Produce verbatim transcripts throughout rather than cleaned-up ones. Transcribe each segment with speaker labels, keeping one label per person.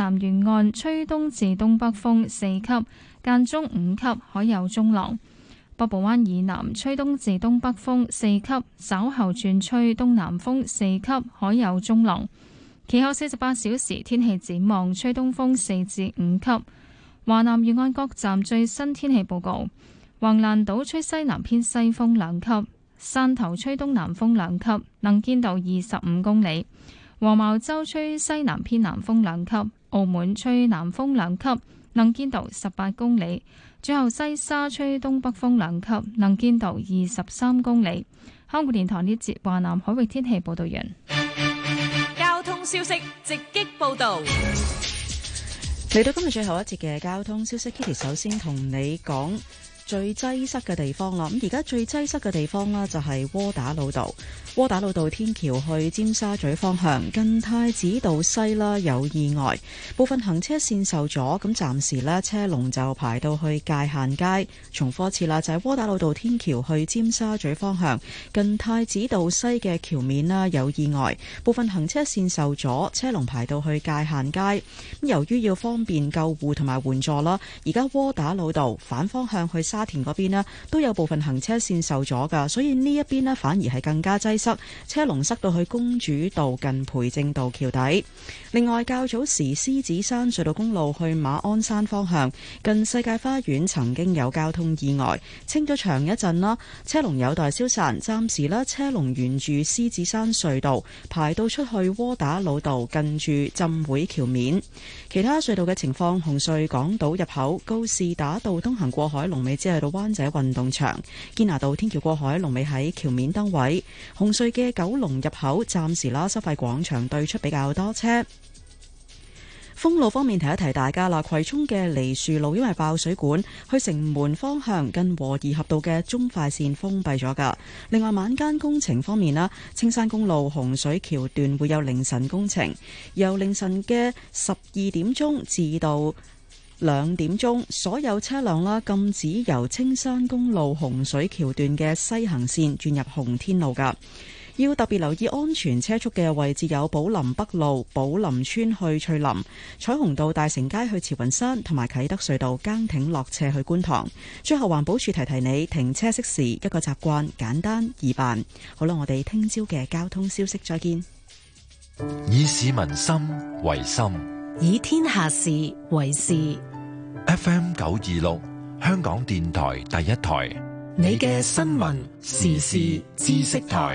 Speaker 1: 南沿岸吹東至東北風四級，間中五級，海有中浪。北部灣以南吹東至東北風四級，稍後轉吹東南風四級，海有中浪。其後四十八小時天氣展望，吹東風四至五級。華南沿岸各站最新天氣報告：橫瀾島吹西南偏西風兩級，汕頭吹東南風兩級，能見度二十五公里；黃茅洲吹西南偏南風兩級，澳門吹南風兩級，能見度十八公里。最後西沙吹東北風兩級，能見度二十三公里。香港電台呢節華南海域天氣報道完。
Speaker 2: 交通消息直擊報道。
Speaker 3: 嚟到今日最後一節嘅交通消息 ，Kitty 首先同你講最擠塞嘅地方啦。咁而家最擠塞嘅地方呢，就係窩打老道。窩打老道天橋去尖沙咀方向，近太子道西啦有意外，部分行車線受阻，咁暫時呢車龍就排到去界限街。重複一次啦，就係窩打老道天橋去尖沙咀方向，近太子道西嘅橋面啦有意外，部分行車線受阻，車龍排到去界限街。咁由於要方便救護同埋援助啦，而家窩打老道反方向去沙田嗰邊呢都有部分行車線受阻噶，所以呢一邊呢反而係更加擠塞。車龍塞到去公主道近培正道橋底。另外，較早時獅子山隧道公路去馬鞍山方向，近世界花園曾經有交通意外，清咗場一陣啦，車龍有待消散。暫時呢，車龍沿住獅子山隧道排到出去窩打老道近住浸會橋面。其他隧道嘅情況，紅隧港島入口告士打道東行過海龍尾只係到灣仔運動場，堅拿道天橋過海龍尾喺橋面燈位。紅隧嘅九龍入口暫時啦，收費廣場對出比較多車。封路方面提一提大家啦，葵涌嘅梨樹路因為爆水管，去城門方向近和宜合道嘅中快線封閉咗噶。另外晚間工程方面啦，青山公路洪水橋段會有凌晨工程，由凌晨嘅十二點鐘至到兩點鐘，所有車輛啦禁止由青山公路洪水橋段嘅西行線轉入洪天路噶。要特別留意安全車速嘅位置有寶林北路、寶林村去翠林、彩虹道大成街去慈雲山，同埋啟德隧道崗挺落斜去觀塘。最後環保署提提你，停車熄匙一個習慣，簡單易辦。好啦，我哋聽朝嘅交通消息再見。
Speaker 4: 以市民心為心，
Speaker 5: 以天下事為事。
Speaker 4: F M 九二六，香港電台第一台，
Speaker 5: 你嘅新聞時事知識台。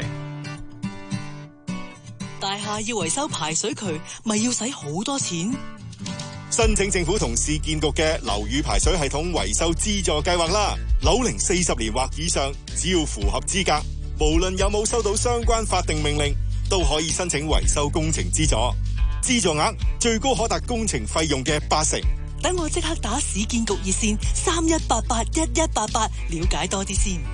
Speaker 6: 大廈要維修排水渠，咪要使好多錢？
Speaker 7: 申請政府同市建局嘅樓宇排水系統維修資助計劃啦！樓齡四十年或以上，只要符合資格，無論有冇收到相關法定命令，都可以申請維修工程資助。資助額最高可達工程費用嘅八成。
Speaker 6: 等我即刻打市建局熱線三一八八一一八八，了解多啲先。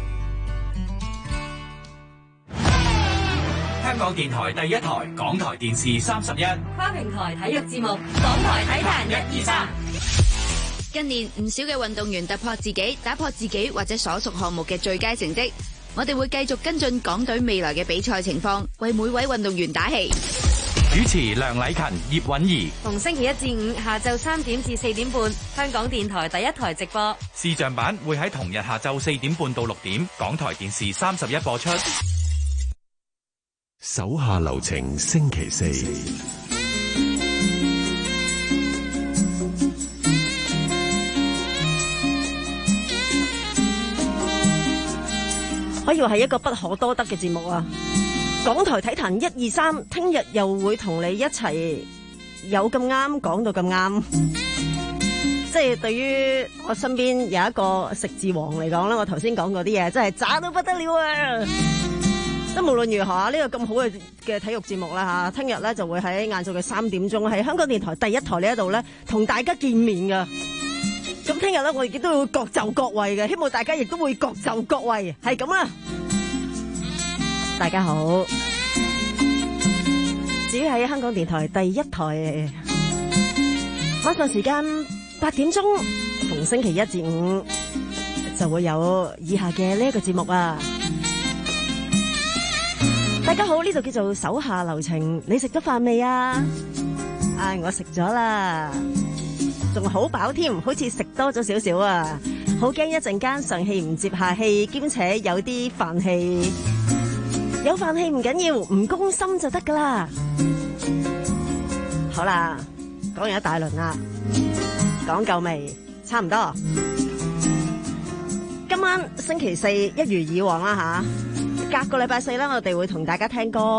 Speaker 8: 香港電台第一台，港台電視三十一，
Speaker 9: 跨平台體育節目，港台體壇一二三。
Speaker 10: 近年唔少嘅運動員突破自己，打破自己或者所屬項目嘅最佳成績。我哋會繼續跟進港隊未來嘅比賽情況，為每位運動員打氣。
Speaker 8: 主持梁禮勤、葉韻儀。
Speaker 9: 逢星期一至五下晝三點至四點半，香港電台第一台直播。
Speaker 8: 視像版會喺同日下晝四點半到六點，港台電視三十一播出。
Speaker 11: 手下留情，星期四。
Speaker 12: 可以話係一個不可多得嘅節目啊！港台體壇一二三，聽日又會同你一齊有咁啱講到咁啱。即係對於我身邊有一個食字王嚟講啦，我頭先講嗰啲嘢真係渣到不得了啊！即無論如何啊，呢、這個咁好嘅嘅體育節目啦嚇，聽日咧就會喺晏晝嘅三點鐘喺香港電台第一台呢一度咧同大家見面噶。咁聽日咧我亦都會各就各位嘅，希望大家亦都會各就各位，係咁啦。大家好，至於喺香港電台第一台晚上時間八點鐘，逢星期一至五就會有以下嘅呢一個節目啊。大家好，呢度叫做手下留情，你食咗飯未啊？ 啊，我食咗啦，仲好飽添，好似食多咗少少啊！好驚一陣間上氣唔接下氣，兼且有啲飯氣。有飯氣唔緊要，唔攻心就得噶啦。好啦，講完一大輪啦，講夠未？差唔多。今晚星期四一如以往啦吓，隔個禮拜四咧，我哋會同大家聽歌。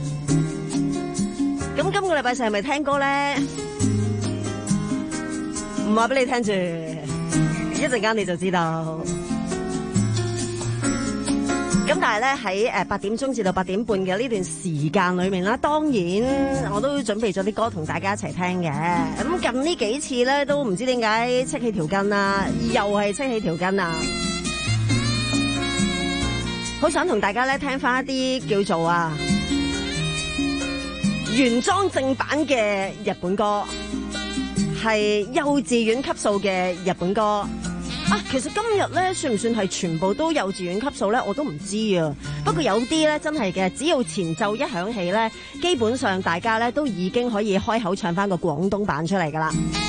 Speaker 12: 咁今個禮拜四係咪聽歌咧？唔話俾你聽住，一陣間你就知道。咁但係咧喺誒八點鐘至到八點半嘅呢段時間裏面啦，當然我都準備咗啲歌同大家一齊聽嘅。咁近呢幾次咧都唔知點解戚起條筋啊，又係戚起條筋啊！好想同大家咧聽翻一啲叫做啊原裝正版嘅日本歌，係幼稚園級數嘅日本歌。啊，其實今日咧算唔算係全部都幼稚園級數咧？我都唔知啊。不過有啲咧真係嘅，只要前奏一響起咧，基本上大家咧都已經可以開口唱翻個廣東版出嚟噶啦。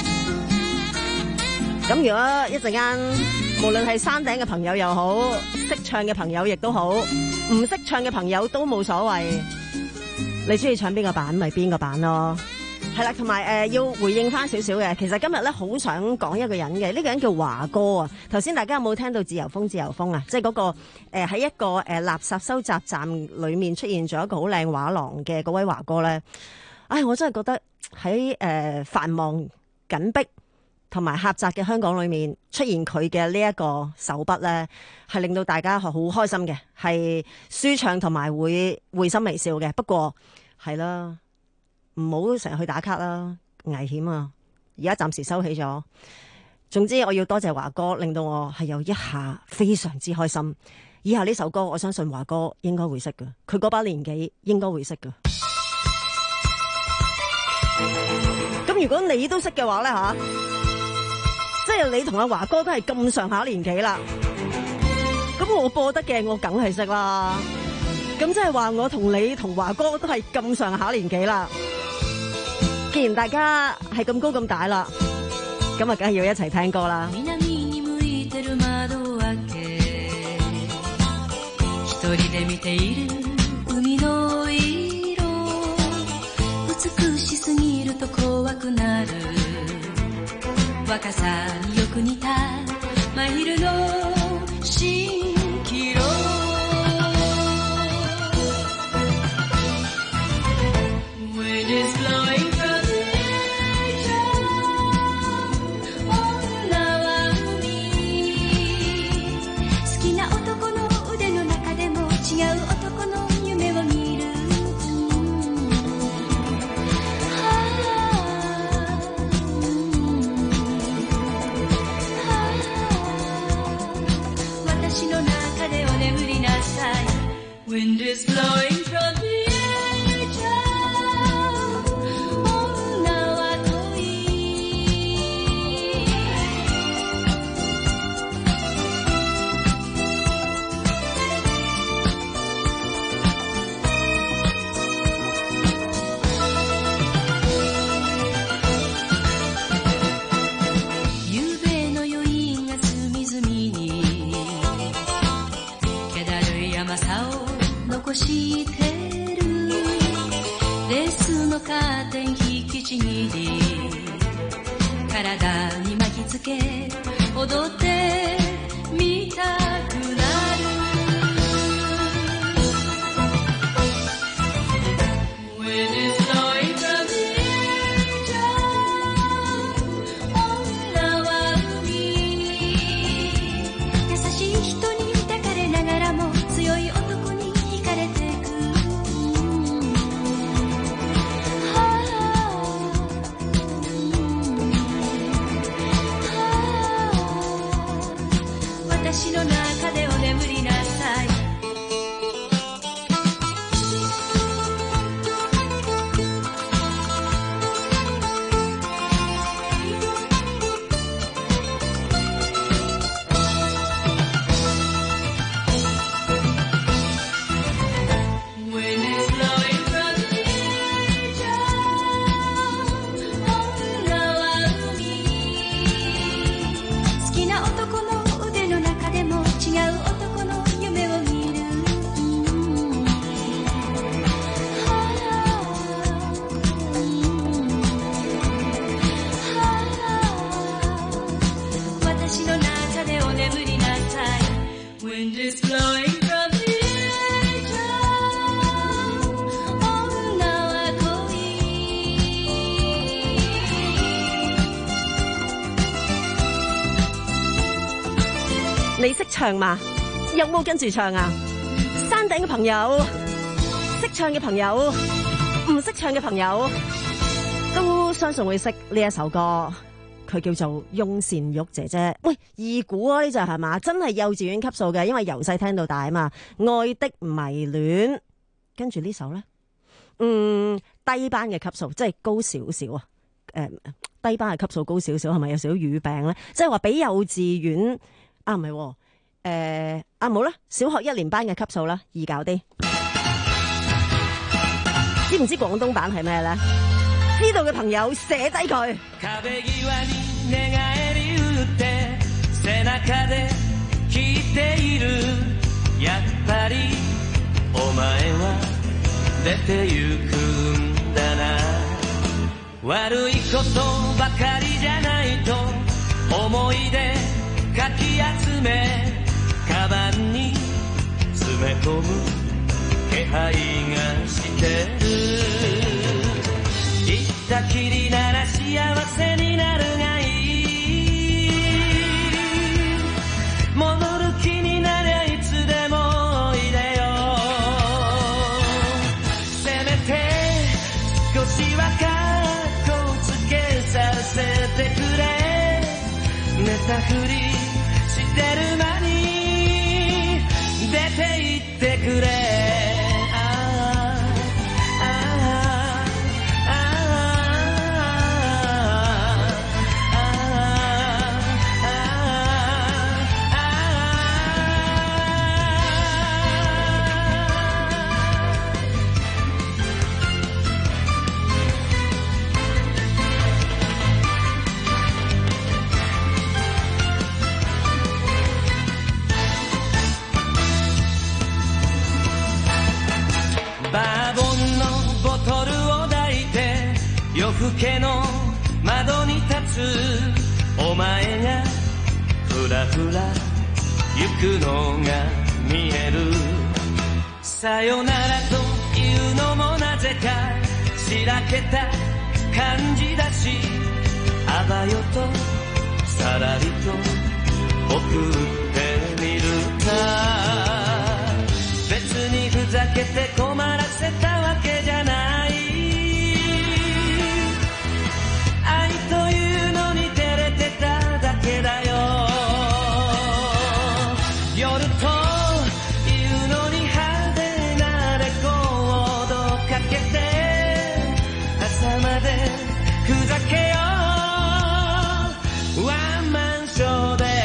Speaker 12: 咁如果一陣間無論係山頂嘅朋友又好，識唱嘅朋友亦都好，唔識唱嘅朋友都冇所謂。你中意唱邊個版咪邊個版咯。係啦，同埋誒要回應翻少少嘅，其實今日咧好想講一個人嘅，呢、這個人叫華哥啊。頭先大家有冇聽到自由風自由風啊？即係嗰、那個誒喺、呃、一個誒、呃、垃圾收集站裏面出現咗一個好靚畫廊嘅嗰位華哥咧。唉，我真係覺得喺誒、呃、繁忙緊迫同埋狹窄嘅香港裏面出現佢嘅呢一個手筆咧，係令到大家好開心嘅，係舒暢同埋會會心微笑嘅。不過係啦。唔好成日去打卡啦，危險啊！而家暫時收起咗。總之我要多謝華哥，令到我係有一下非常之開心。以下呢首歌，我相信華哥應該會識㗎，佢嗰把年紀應該會識㗎。咁如果你都識嘅話咧吓，即係你同阿華哥都係咁上下年紀啦。咁我播得嘅我梗係識啦。咁即係話我同你同華哥都係咁上下年紀啦。既然大家係咁高咁大啦，咁啊梗係要一齊聽歌啦。
Speaker 13: Wind is blowing from the edge of 女は遠い夕べの余韻が隅々に気だるい甘さを残してるレースのカーテン引きちぎり体に巻きつけ踊ってみたくなる Wind is blowing from the edge of 女は海優しい人に抱かれながらも強い男に wind is blowing from the edge of女恋。
Speaker 12: 你識唱嘛？有冇跟住唱啊？山頂嘅朋友，識唱嘅朋友，唔識唱嘅朋友，都相信會識呢一首歌。佢叫做翁倩玉姐姐。喂，二估啊呢隻係嘛？真係幼稚園級數嘅，因為由細聽到大啊嘛。愛的迷戀，跟住呢首咧，嗯，低班嘅級數，即係高少少啊。誒、呃，低班嘅級數高少少，係咪有少少語病咧？即係話比幼稚園啊，唔係、啊，誒、呃，啊冇啦，小學一年班嘅級數啦，易搞啲。知唔知廣東版係咩咧？知道嘅朋友寫低佢。
Speaker 14: 悪いことばかりじゃないと思い出かき集めカバンに詰め込む気配がしてる行ったきりなら幸せになるがいい戻る気になりゃいつでもおいでよせめて少しはかさせてくれ寝たふりしてる間に出て行ってくれバーボンのボトルを抱いて夜更けの窓に立つお前がふらふら行くのが見えるさよならというのもなぜかしらけた感じだしあばよとさらりと送ってみるか別にふざけて困らせたわけじゃない愛というのに照れてただけだよ夜というのに派手なレコードかけて朝までふざけようワンマンショーで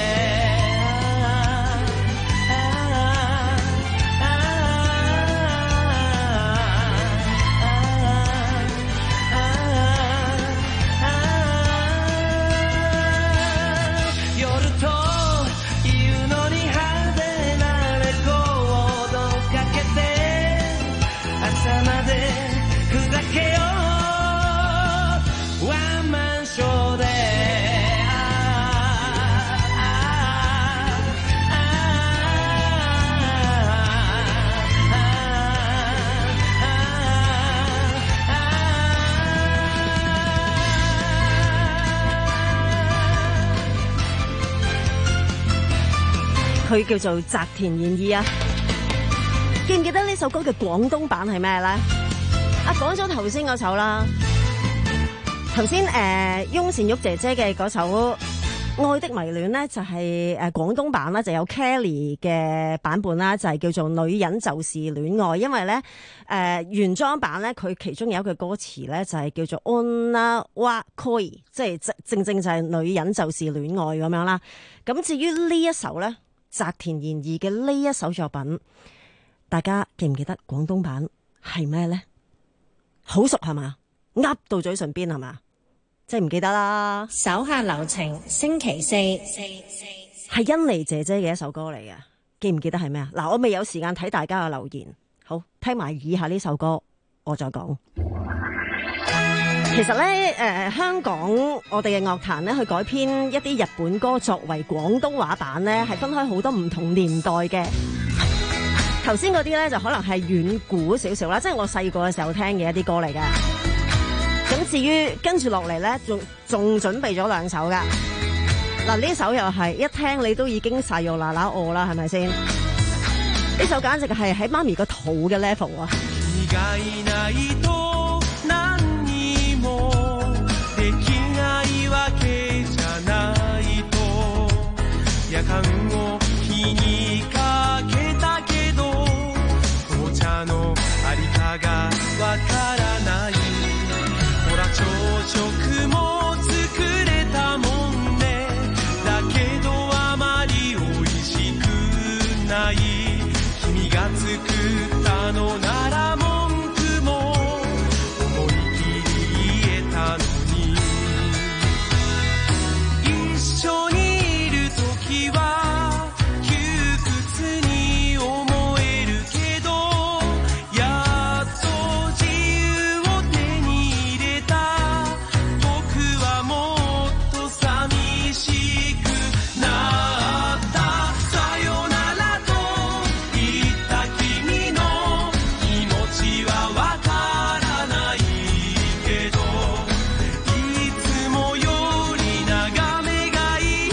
Speaker 12: 佢叫做澤田研二啊，記唔記得呢首歌嘅廣東版係咩咧？啊，講咗頭先嗰首啦，頭先誒翁倩玉姐姐嘅嗰首《愛的迷戀》咧，就係誒廣東版啦，就有 Kelly 嘅版本啦，就係叫做《女人就是戀愛》，因為咧誒、呃、原裝版咧，佢其中有一句歌詞咧，就係叫做 Onna wa koi， 即係正正就係女人就是戀愛咁樣啦。咁至於呢一首咧，澤田研二嘅呢一首作品，大家記唔記得廣東版係咩呢？好熟係嘛？噏到嘴唇邊係嘛？即係唔記得啦。
Speaker 15: 手下留情，星期四
Speaker 12: 係甄妮姐姐嘅一首歌嚟嘅，記唔記得係咩啊？嗱，我未有時間睇大家嘅留言，好聽埋以下呢首歌，我再講。 其實咧，誒、呃、香港我哋嘅樂壇咧，去改編一啲日本歌作為廣東話版咧，係分開好多唔同年代嘅。頭先嗰啲咧就可能係遠古少少啦，即係我細個嘅時候聽嘅一啲歌嚟嘅。咁至於跟住落嚟咧，仲仲準備咗兩首噶。嗱，呢首又係一聽你都已經晒肉嗱嗱餓啦，係咪先？呢首簡直係喺媽咪個肚嘅 level 啊！
Speaker 14: 夜間を火にかけたけど紅茶のありかがわからないほら朝食も作れたもんねだけどあまりおいしくない君が作ったのなら文句も思い切り言えたのに一緒に時は窮屈に思えるけどやっと自由を手に入れた僕はもっと寂しくなったさよならと言った君の気持ちはわからないけどいつもより眺めがいい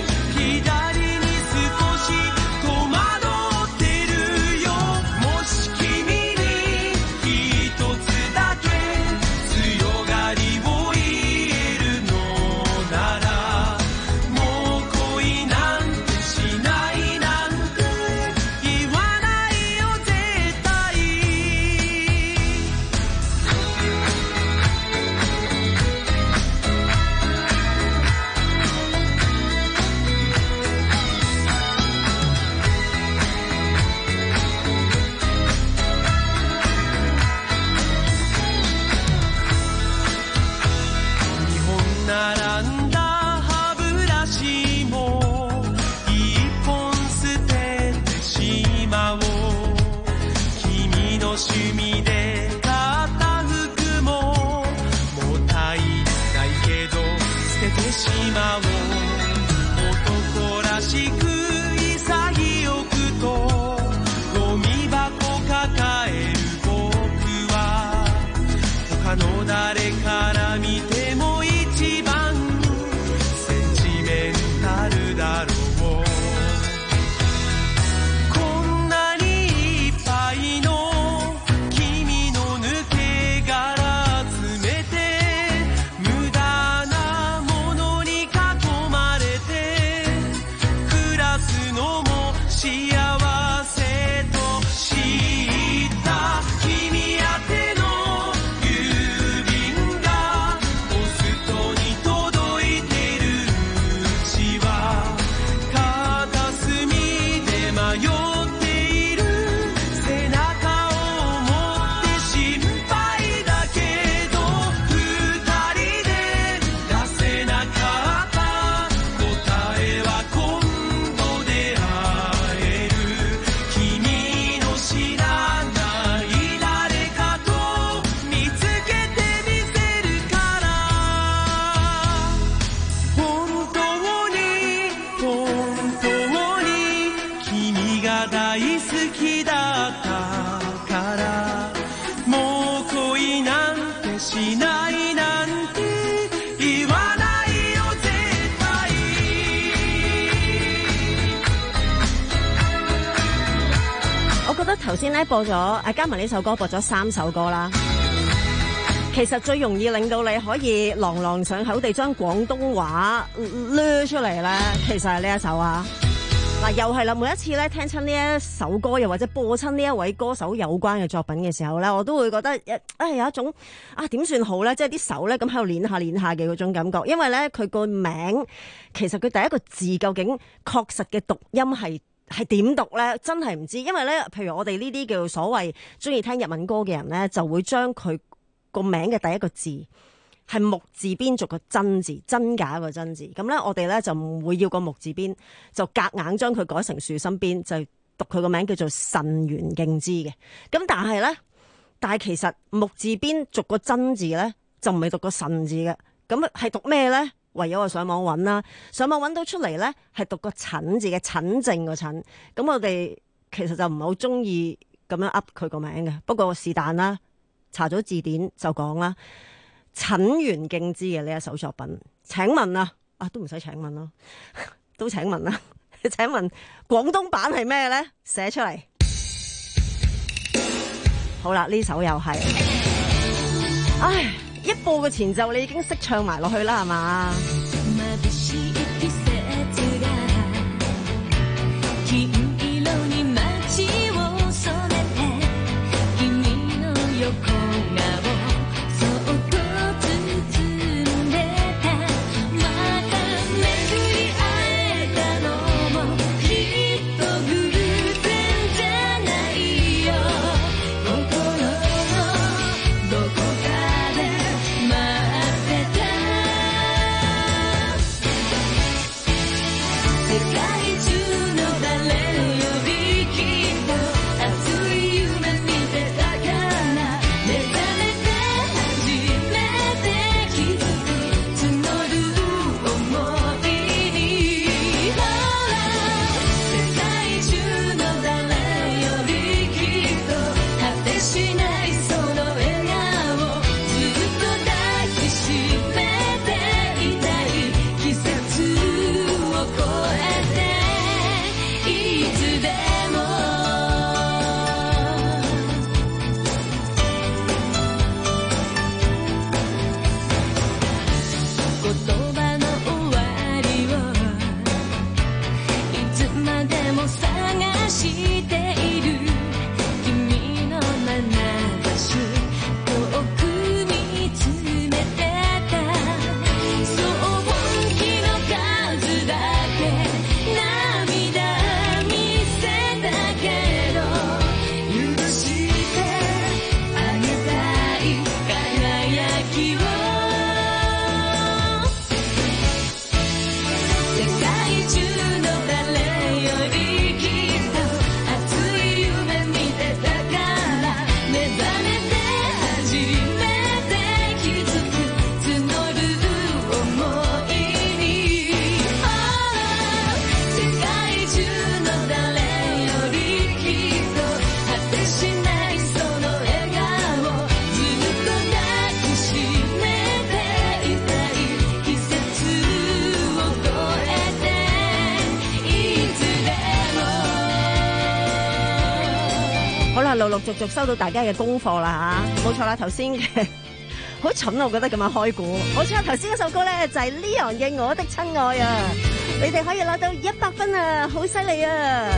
Speaker 12: 頭先咧播咗，誒加埋呢首歌播咗三首歌啦。其實最容易令到你可以朗朗上口地將廣東話掠出嚟咧，其實係呢一首啊。嗱，又係啦，每一次咧聽親呢一首歌，又或者播親呢一位歌手有關嘅作品嘅時候咧，我都會覺得誒、哎、有一種啊點算好咧，即係啲手咧咁喺度練下練下嘅嗰種感覺，因為咧佢個名其實佢第一個字究竟確實嘅讀音係。係點讀咧？真係唔知，因為咧，譬如我哋呢啲叫所謂中意聽日文歌嘅人咧，就會將佢個名嘅第一個字係木字邊續個真字，真假個真字。咁咧，我哋咧就唔會要個木字邊，就夾硬將佢改成豎心邊，就讀佢個名叫做神原敬之嘅。咁但係咧，但係其實木字邊續個真字咧， 就唔係讀個神字嘅，咁係讀咩咧？唯有我上網揾啦，上網揾到出嚟咧係讀個診字嘅，診症個診。咁我哋其實就唔係好中意咁樣噏佢個名嘅，不過是但啦，查咗字典就講啦，診源敬之嘅呢一首作品。請問啊，啊都唔使請問咯，都請問啦，請問廣東版係咩咧？寫出嚟。好啦，呢首又係，唉，一播嘅前奏你已經識唱埋落去啦，係嘛？陸陸續續收到大家嘅功課啦吓，冇錯啦，頭先嘅好蠢啊，我覺得咁樣開估，冇錯，頭先嗰首歌咧就係 Leon 嘅《我的親愛》啊，你哋可以攞到一百分啊，好犀利啊！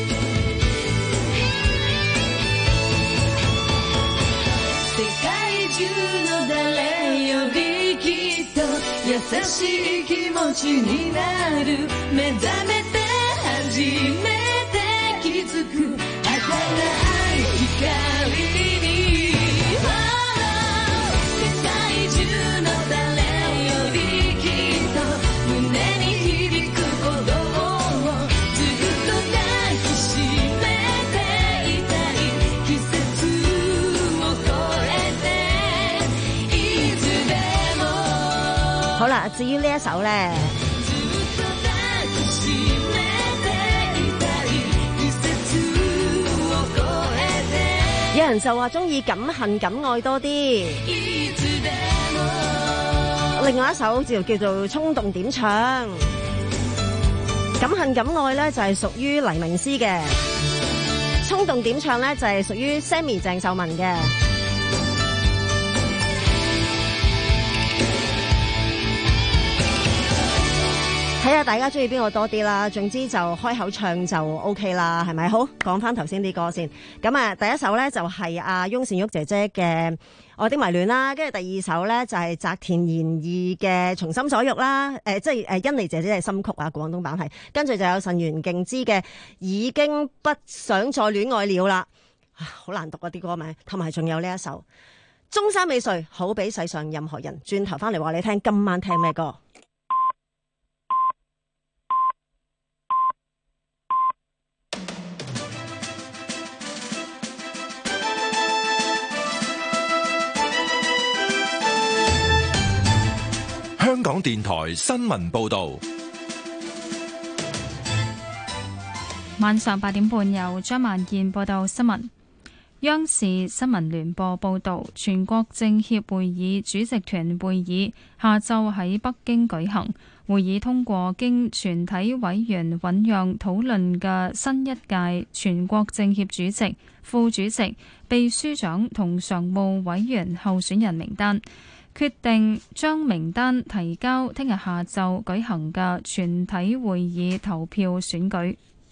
Speaker 12: 世界中の誰よりきっと優しい気持ちになる目覚めて初めて気づく好啦，至於呢一首咧，有人就話中意敢恨敢愛多啲，另外一首就叫做衝動點唱。敢恨敢愛咧就係屬於黎明詩嘅，衝動點唱咧就係屬於 Sammy 鄭秀文嘅。睇下大家中意邊個多啲啦，總之就開口唱就 OK 啦，係咪？好，講翻頭先啲歌先。咁啊，第一首咧就係阿翁倩玉姐姐嘅《愛的迷戀》啦，跟住第二首咧就係澤田研二嘅《從心所欲》啦，誒、呃，即係誒甄妮姐姐係新曲啊，廣東版係。跟住就有神原敬之嘅《已經不想再戀愛了》啦，好難讀啊啲歌名，同埋仲有呢一首中山美穗，好比世上任何人。轉頭翻嚟話你聽，今晚聽咩歌？
Speaker 4: 香港電台新聞報道。
Speaker 1: 晚上八點半由張萬燕報道新聞。央視新聞聯播報道，全國政協會議主席團會議下晝喺北京舉行，會議通過經全體委員醞釀討論嘅新一屆全國政協主席、副主席、秘書長同常務委員候選人名單，決定將名單提交聽日下晝舉行嘅全體會議投票選舉。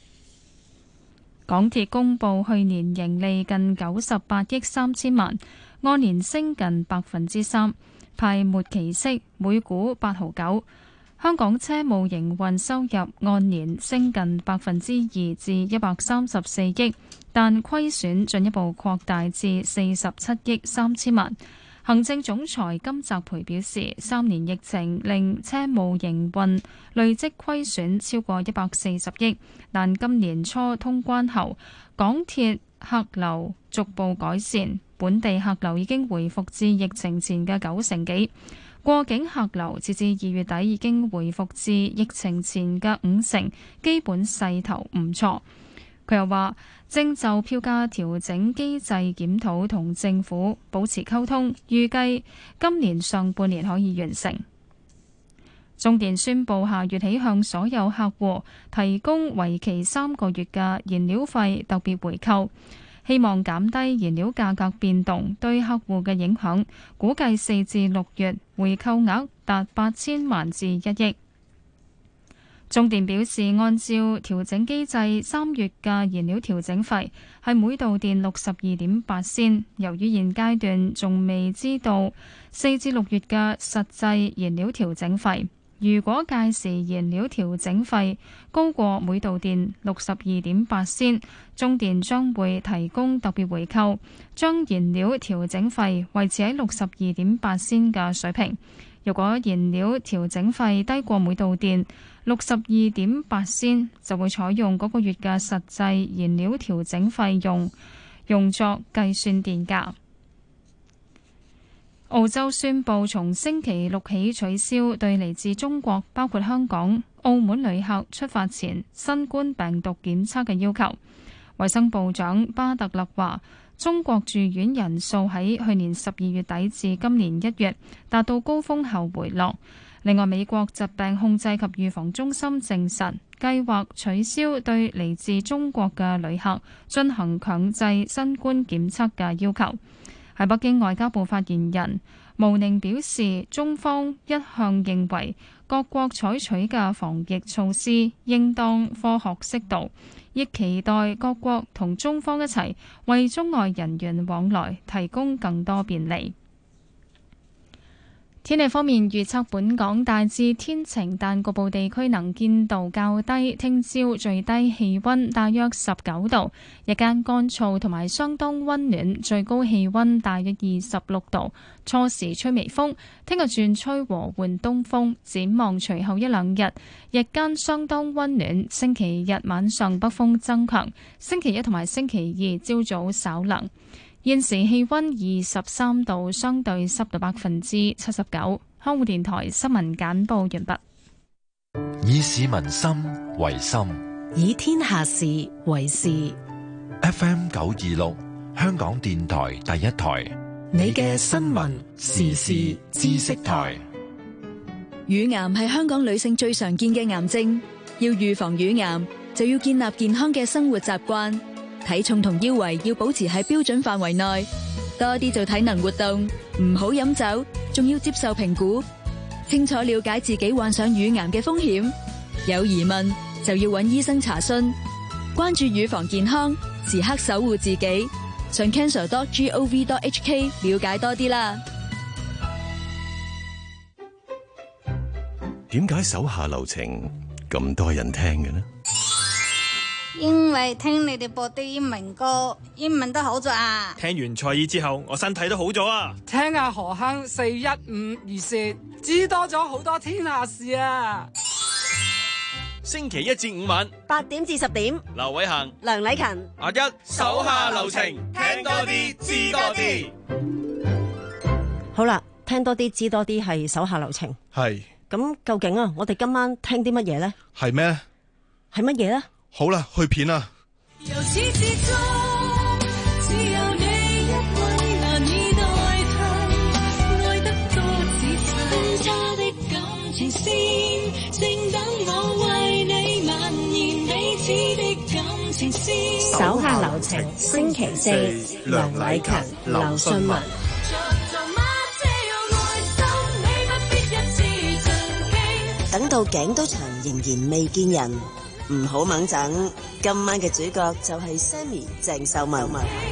Speaker 1: 港鐵公布去年盈利近九十八億三千萬，按年升近百分之三，派末期息每股八毫九。香港車務營運收入按年升近百分之二至一百三十四億，但虧損進一步擴大至四十七億三千萬。行政總裁金澤培表示，三年疫情令車務營運累積虧損超過一百四十億，但今年初通關後，港鐵客流逐步改善，本地客流已經回復至疫情前嘅九成幾，過境客流截至二月底已經回復至疫情前嘅五成，基本勢頭唔錯。佢又話，正就票價調整機制檢討同政府保持溝通，預計今年上半年可以完成。中電宣布下月起向所有客戶提供為期三個月嘅燃料費特別回扣，希望減低燃料價格變動對客戶嘅影響，估計四至六月回扣額達八千萬至一億。中電表示，按照調整機制，三月嘅燃料調整費係每度電六十二點八仙。由於現階段仲未知道四至六月嘅實際燃料調整費，如果屆時燃料調整費高過每度電六十二點八仙，中電將會提供特別回扣，將燃料調整費維持喺六十二點八仙嘅水平。如果燃料調整費低過每度電六十二點八仙，就會採用嗰個月嘅實際燃料調整費用，用作計算電價。澳洲宣布從星期六起取消對嚟自中國，包括香港、澳門旅客出發前新冠病毒檢測嘅要求。衛生部長巴特勒話，中國住院人數喺去年十二月底至今年一月達到高峰後回落。另外，美國疾病控制及預防中心證實，計劃取消對嚟自中國嘅旅客進行強制新冠檢測嘅要求。喺北京，外交部發言人毛寧表示，中方一向認為各國採取嘅防疫措施應當科學適度，亦期待各國同中方一齊為中外人員往來提供更多便利。天氣方面預測，本港大致天晴，但局部地區能見度較低。聽朝最低氣溫大約十九度，日間乾燥同埋相當溫暖，最高氣溫大約二十六度。初時吹微風，聽日轉吹和緩東風。展望隨後一兩日，日間相當溫暖。星期日晚上北風增強，星期一同埋星期二朝早稍涼。現時氣溫二十三度，相對濕度百分之七十九。香港電台新聞簡報完畢。
Speaker 4: 以市民心為心，
Speaker 15: 以天下事為事。
Speaker 4: F M 九二六，香港電台第一台，
Speaker 5: 你嘅新聞時事知識台。
Speaker 16: 乳癌係香港女性最常見嘅癌症，要預防乳癌，就要建立健康嘅生活習慣。體重同腰圍要保持喺標準範圍內，多啲做體能活動，唔好飲酒，仲要接受評估，清楚了解自己患上乳癌嘅風險。有疑問就要揾醫生查詢。關注乳房健康，時刻守護自己。上 cancer dot gov dot h k 了解多啲啦。
Speaker 11: 點解手下留情咁多人聽嘅呢？
Speaker 17: 因為聽你哋播啲英文歌，英文都好咗啊！
Speaker 18: 聽完蔡耳之後，我身體都好咗啊！
Speaker 5: 聽下何坑四一五二說，知多咗好多天下事啊！
Speaker 18: 星期一至五晚
Speaker 12: 八點至十點，
Speaker 18: 劉偉恒、
Speaker 12: 梁禮勤、
Speaker 18: 阿一手下留情，聽多啲，知多啲。
Speaker 12: 好啦，聽多啲，知多啲係手下留情。
Speaker 19: 係
Speaker 12: 咁究竟啊，我哋今晚聽啲乜嘢咧？
Speaker 19: 係咩？
Speaker 12: 係乜嘢咧？
Speaker 19: 好啦，去片啦。
Speaker 13: 由始至終只有你一位難以代替，愛得多仔細，更差的感情線，正等我為你蔓延彼此的感情線。
Speaker 20: 手下留情，星期四，梁禮勤、劉信文。
Speaker 21: 等到頸都長仍然未見人，唔好猛整。今晚嘅主角就係 Sammy 鄭秀文。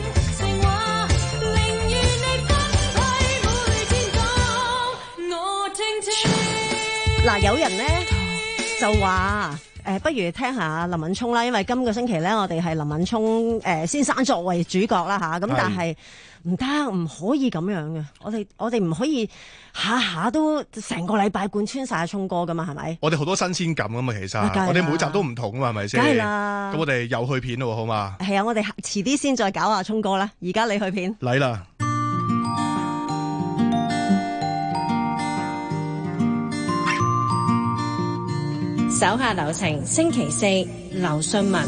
Speaker 12: 嗱，有人咧就話誒、呃，不如聽下林敏聰啦，因為今個星期咧，我哋係林敏聰誒、呃、先生作為主角啦吓，咁但係唔得，唔可以咁樣嘅，我哋我哋唔可以下下都成個禮拜貫穿晒阿聰哥噶嘛，係咪？
Speaker 19: 我哋好多新鮮感噶嘛，其實我哋每集都唔同噶嘛，係咪先？
Speaker 12: 梗係啦。
Speaker 19: 咁我哋又去片咯，好嘛？
Speaker 12: 係啊，我哋遲啲先再搞阿聰哥啦，而家你去片
Speaker 19: 嚟啦。
Speaker 20: 手下留情，星期四，劉信文。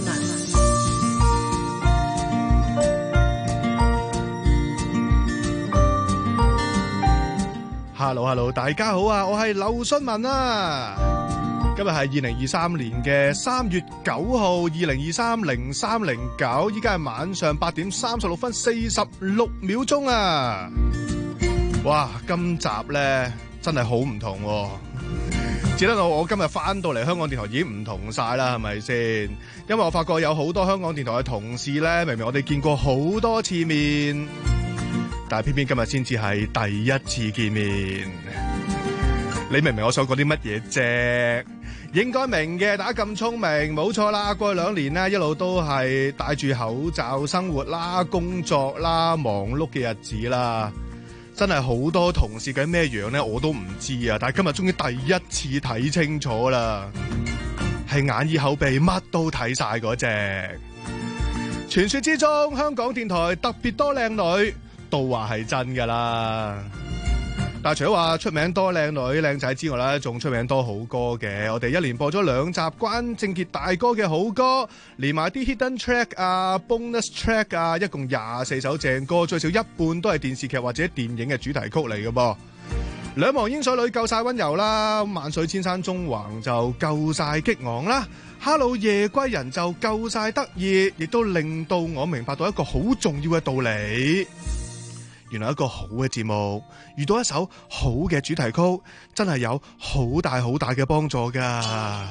Speaker 19: Hello Hello， 大家好啊，我係劉信文啊。今日係二零二三年嘅三月九號，二零二三零三零九，依家係晚上八點三十六分四十六秒鐘啊！哇，今集咧真係好唔同喎。只得到我今日翻到嚟香港電台已經唔同晒啦，係咪先？因為我發覺有好多香港電台嘅同事咧，明明我哋見過好多次面，但係偏偏今日先至係第一次見面。你明唔明我想講啲乜嘢啫？應該明嘅，大家咁聰明，冇錯啦。過去兩年咧，一路都係戴住口罩生活啦、工作啦、忙碌嘅日子啦。真係好多同事嘅咩樣咧，我都唔知啊！但係今日終於第一次睇清楚啦，係眼耳口鼻乜都睇晒嗰隻。傳說之中，香港電台特別多靚女，都話係真噶啦。但係除咗話出名多靚女靚仔之外咧，仲出名多好歌嘅。我哋一連播咗兩集關正傑大哥嘅好歌，連埋啲 hidden track 啊、bonus track 啊，一共廿四首正歌，最少一半都係電視劇或者電影嘅主題曲嚟嘅噃。兩忘煙水裏夠晒溫柔啦，萬水千山縱橫就夠晒激昂啦，哈囉夜歸人就夠晒得意，亦都令到我明白到一個好重要嘅道理。原來一個好嘅節目，遇到一首好嘅主題曲，真係有好大好大嘅幫助噶。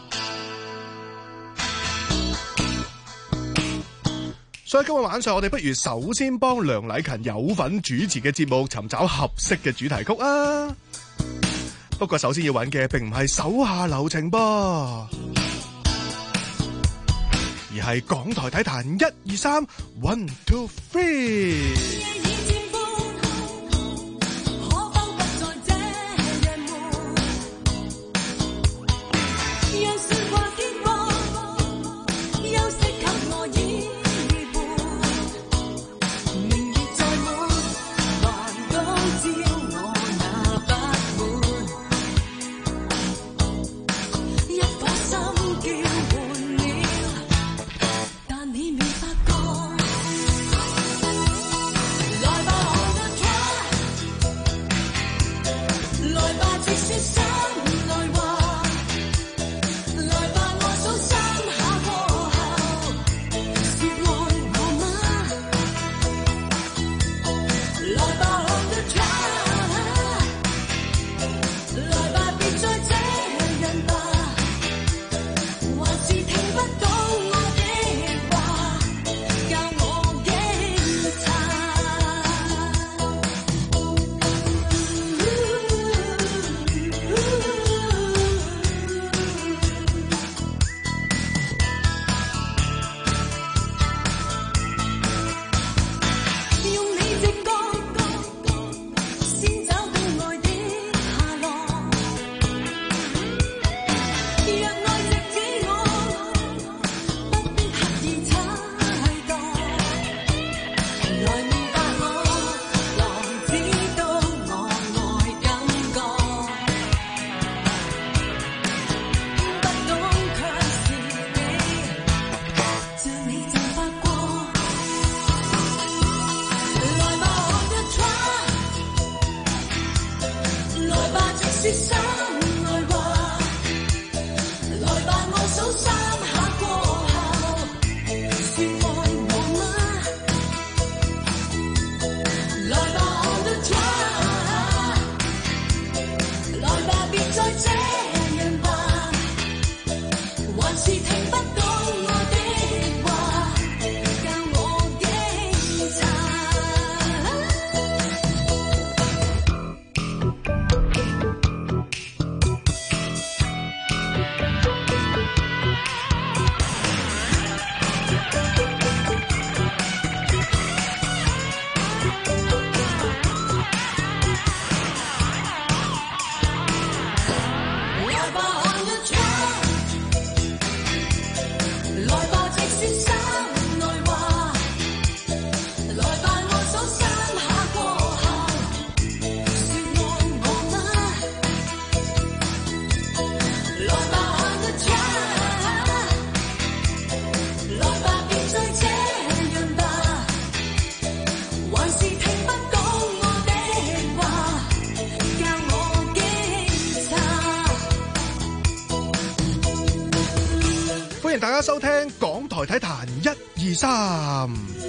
Speaker 19: 所以今日晚上我哋不如首先幫梁禮勤有份主持嘅節目尋找合適嘅主題曲啊。不過首先要揾嘅並唔係手下留情噃，而係港台體壇一二三 one two three。
Speaker 13: 但你未發覺來吧，即使心內話，來吧，我數三下過後，說愛我嗎？來吧，看得出，來吧，別再這樣吧，還是聽不懂我的話，教我驚詫。
Speaker 19: 歡迎大家收聽港台體壇一二三，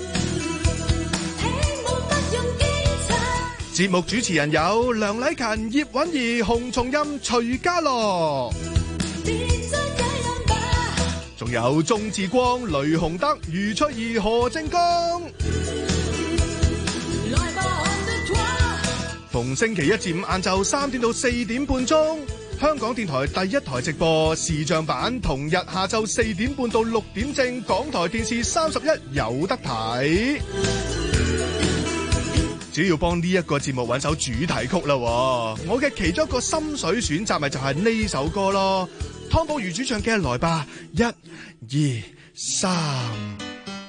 Speaker 19: 節目主持人有梁禮勤、葉韻儀、洪松蔭、徐家樂，仲有鍾志光、雷洪德、余翠怡、何正剛。逢星期一至五晏晝三點到四點半鐘，香港電台第一台直播視像版，同日下晝四點半到六點正，港台電視三十一有得睇。只要幫呢一個節目揾首主題曲啦，我嘅其中一個心水選擇咪就係呢首歌咯，湯寶如主唱嘅來吧，一、二、三。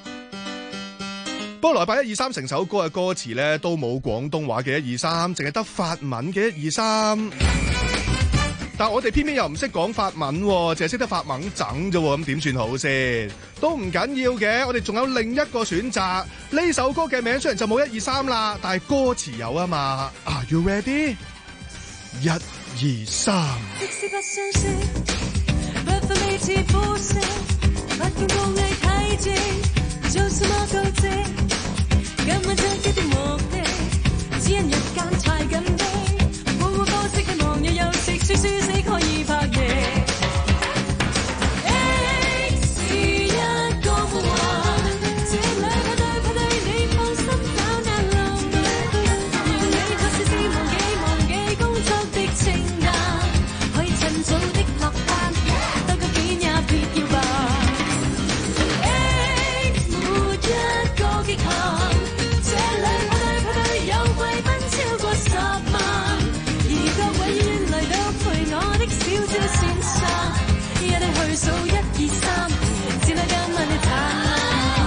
Speaker 19: 不過來吧一二三成首歌嘅歌詞咧都冇廣東話嘅一二三，淨係得法文嘅一二三。但我哋偏偏又唔識講法文，淨係識得發猛整啫，咁點算好先？都唔緊要嘅，我哋仲有另一個選擇。呢首歌嘅名雖然就冇一二三啦，但係歌詞有啊嘛。Are you ready？ 一二三。
Speaker 13: 即使不相識，不分彼此膚色，不用高藝體證，做什麼高職，根本追擊的目的，只因日間太緊迫，每每方式嘅望日又食書書死可以拍嘢。X 是一個夢幻，這兩個對配對，你放心找眼浪漫，願你確是是忘記忘記工作的清單，可以趁早的落班，多個幾日別要吧。X 沒一個極限，這兩個對配對有貴賓超過十萬，而各位願來到陪我的小招先生，一定去數一二三，只能今晚的燦爛。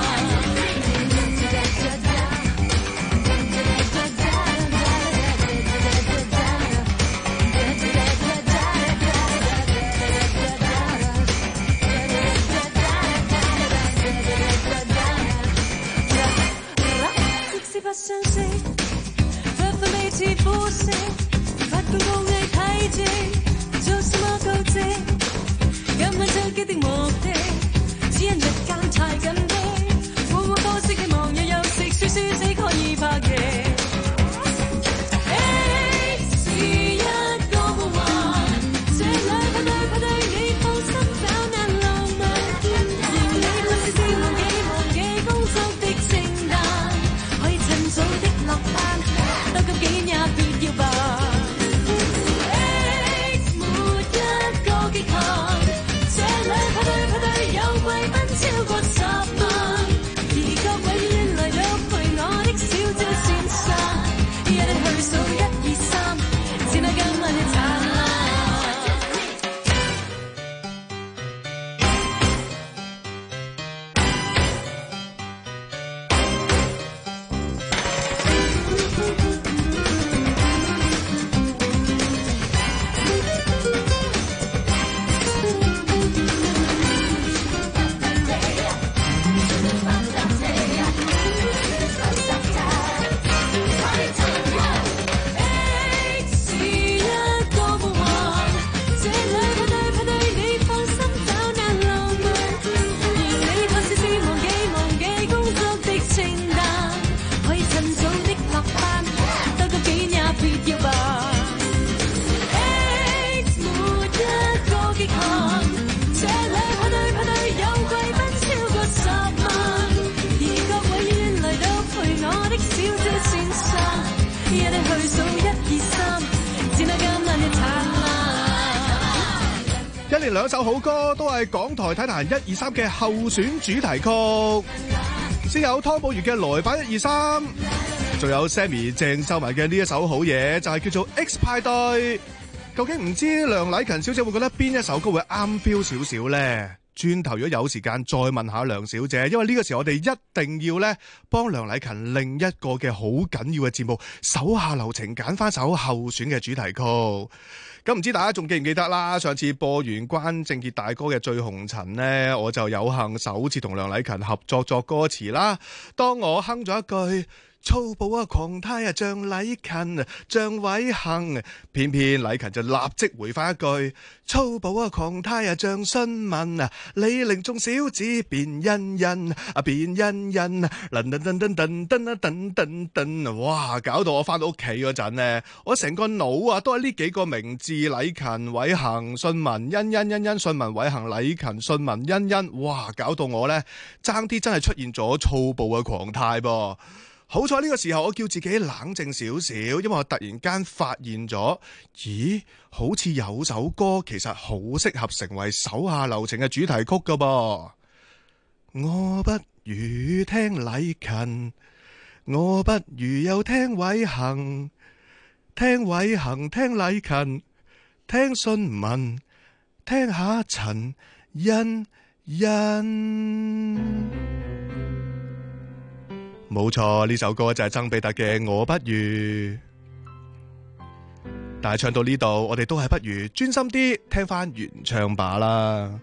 Speaker 13: 即使不相識，不分彼此膚色，不管高藝體證，做什麼高職，根本追擊的目的，只因日間太緊迫，每每方式嘅望日又食書書死可以拍嘢。X 是一個夢幻，這兩個對配對，你放心找眼浪漫，願你確是是忘記忘記工作的清單，可以趁早的落班，多咁幾日別要吧。X 沒一個極限，這兩個對配對有貴賓超過十萬，而各位願來到陪我的小姐先生，一定去數一二三，只能今晚的燦爛。X 是一個夢幻，這兩個對配對，你放心找眼浪漫，願你確是是忘記忘記工作的清單，可以趁早的落班，多個幾日別要吧。X 沒一個極限，這兩個對配對有貴賓超過十萬，而各位願來到陪我的小姐先生，一定去數一二三，只能今晚的燦爛。
Speaker 19: 一連兩首好歌都係港台體壇一二三嘅候選主題曲，先有湯寶如嘅來吧一二三，仲有 Sammy 鄭秀文嘅呢一首好嘢，就係叫做 X 派對。究竟唔知梁禮勤小姐會覺得邊一首歌會啱 feel 少少咧？ 轉頭如果有時間再問下梁小姐，因為呢個時候我哋一定要咧幫梁禮勤另一個嘅好緊要嘅節目手下留情揀翻首候選嘅主題曲。咁唔知大家仲記唔記得啦？上次播完關正傑大哥嘅《醉紅塵》呢，我就有幸首次同梁禮勤合作作歌詞啦。當我哼咗一句粗暴啊狂態啊像禮勤像偉恒，偏偏禮勤就立即回翻一句粗暴啊狂態啊像詢問啊，李寧眾小子變欣欣啊變欣欣，噔噔噔噔噔噔噔噔噔，哇！搞到我翻到屋企嗰陣呢，我成個腦啊都係呢幾個名字：禮勤、偉恒、詢問、欣欣、欣欣、詢問、偉恒、禮勤、詢問、欣欣，哇！搞到我呢爭啲真係出現咗粗暴嘅狂態噃。好彩呢個時候我叫自己冷靜少少，因為我突然間發現咗，咦，好似有首歌其實好適合成為手下留情嘅主題曲噶噃。我不如聽禮勤，我不如又聽偉恒，聽偉恒聽禮勤，聽詢問，聽下陳欣欣。冇錯，呢首歌就係曾比特嘅《我不如》，但係唱到呢度，我哋都係不如專心啲聽翻原唱把啦。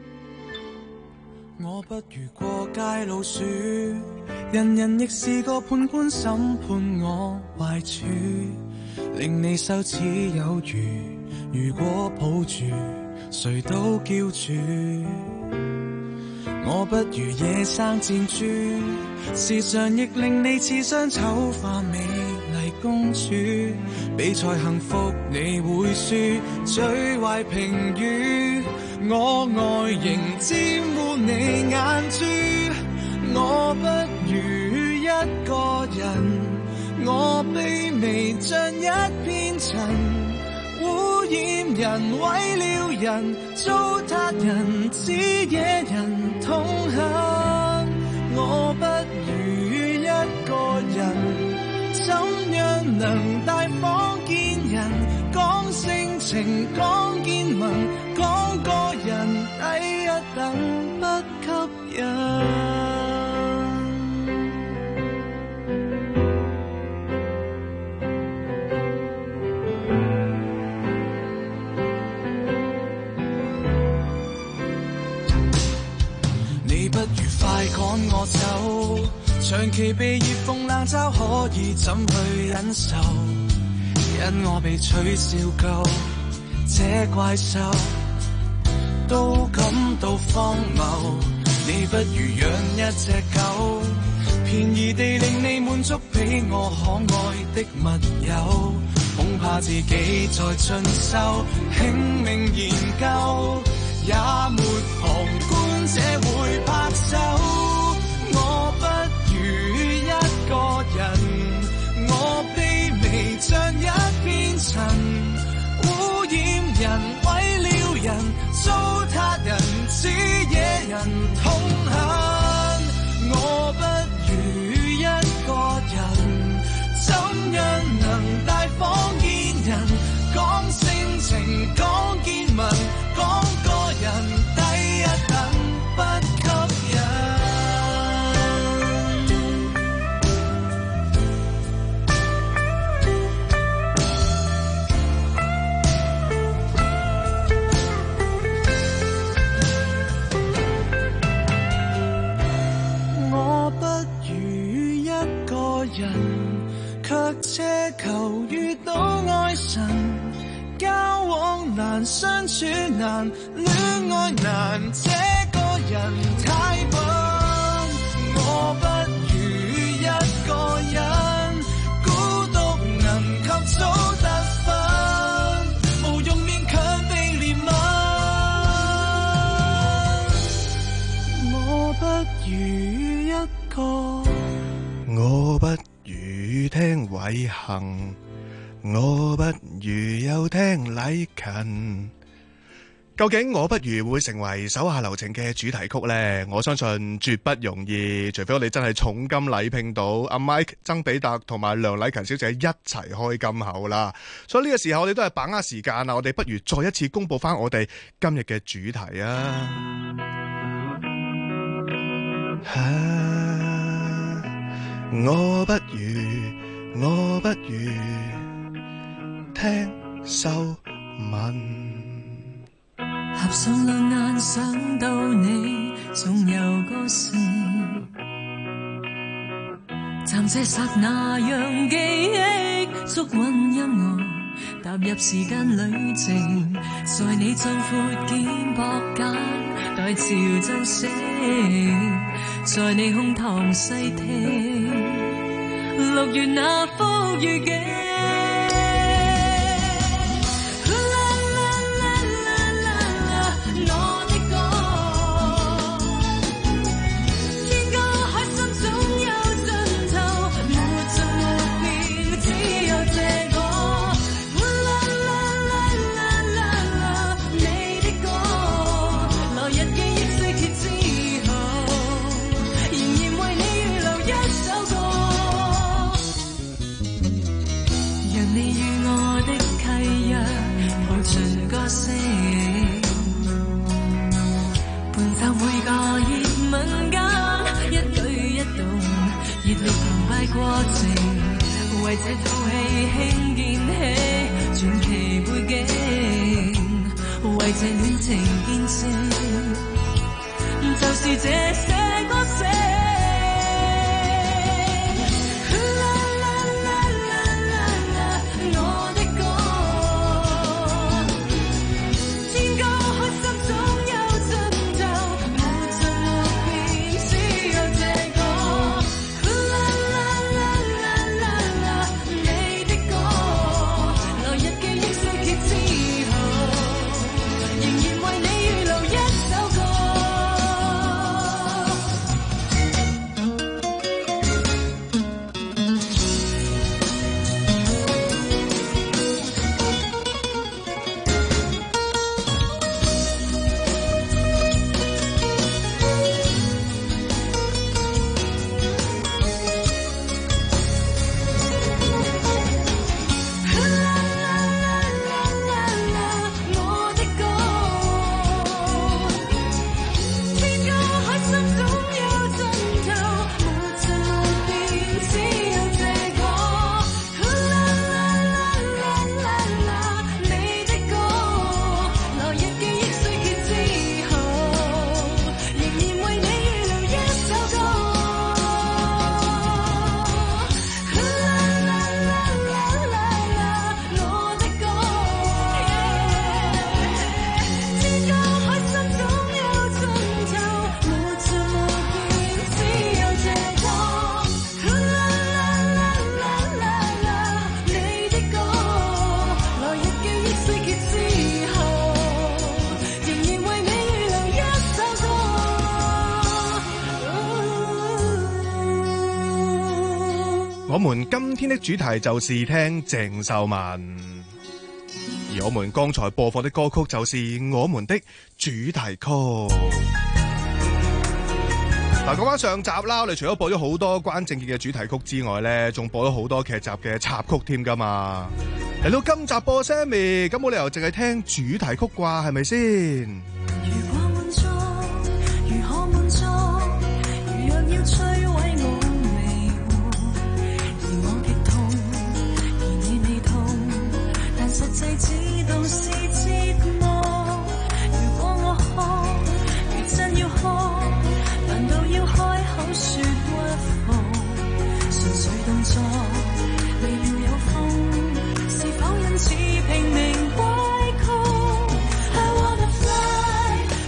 Speaker 14: 我不如過街老鼠，人人亦是個判官審判我壞處，令你羞恥有餘。如果抱住，誰都叫住。我不如野生箭豬，時常亦令你似雙醜化美麗公主。比賽幸福你會輸，最壞評語我外形沾污你眼珠。我不如一個人，我卑微像一片塵，污染人毀了人，糟蹋人，只惹人痛恨。我不如一個人，怎樣能大方見人，講性情講見聞，講個人低一等不吸引。快趕我走，長期被熱諷冷嘲，可以怎去忍受？因我被取笑夠，這怪獸都感到荒謬。你不如養一隻狗，便宜地令你滿足，比我可愛的密友。恐怕自己在進修，拼命研究，也沒旁觀者會拍手。我不如一個人，我卑微像一片塵，污染人毀了人，糟蹋人，只惹人痛恨。我不如一個人，怎樣能大方見人，講性情講見聞，講個人低一等不吸引。我不如一個人，卻奢求遇到愛神。交往難，相處難，戀愛難，這個人太笨。我不如一個人，孤獨能及早得分，無用勉強被憐憫。我不如一個，
Speaker 19: 我不如聽偉恒，我不如又聽禮勤。究竟我不如會成為手下留情嘅主題曲呢？我相信絕不容易，除非我哋真係重金禮聘到阿 Mike、曾比特同埋梁禮勤小姐一齊開金口啦。所以呢個時候我哋都係把握時間啦，我哋不如再一次公布翻我哋今日嘅主題啊！ 啊，我不如我不如聽秀文。
Speaker 13: 合上兩眼想到你，總有個事，暫借剎那讓記憶捉穩音樂，踏入時間旅程，在你壯闊肩膊間待潮奏醒，在你胸膛細聽六月那幅預警。過程為這套戲興建起傳奇背景，為這戀情見證，就是這些歌聲。
Speaker 19: 我們今天的主題就是聽鄭秀文，而我們剛才播放的歌曲就是我們的主題曲。嗱，講翻上集啦，我哋除咗播咗好多關正傑嘅主題曲之外咧，仲播咗好多劇集嘅插曲添噶嘛。嚟到今集播 Sammy， 咁冇理由淨係聽主題曲啩，係咪先？
Speaker 13: 如果滿足，如何滿足？如若要摧毀我。實際知道是折磨，如果我渴，如真要渴，難道要開口說屈服？純粹動作，未料有風，是否因此拼命歸曲 ？I wanna fly。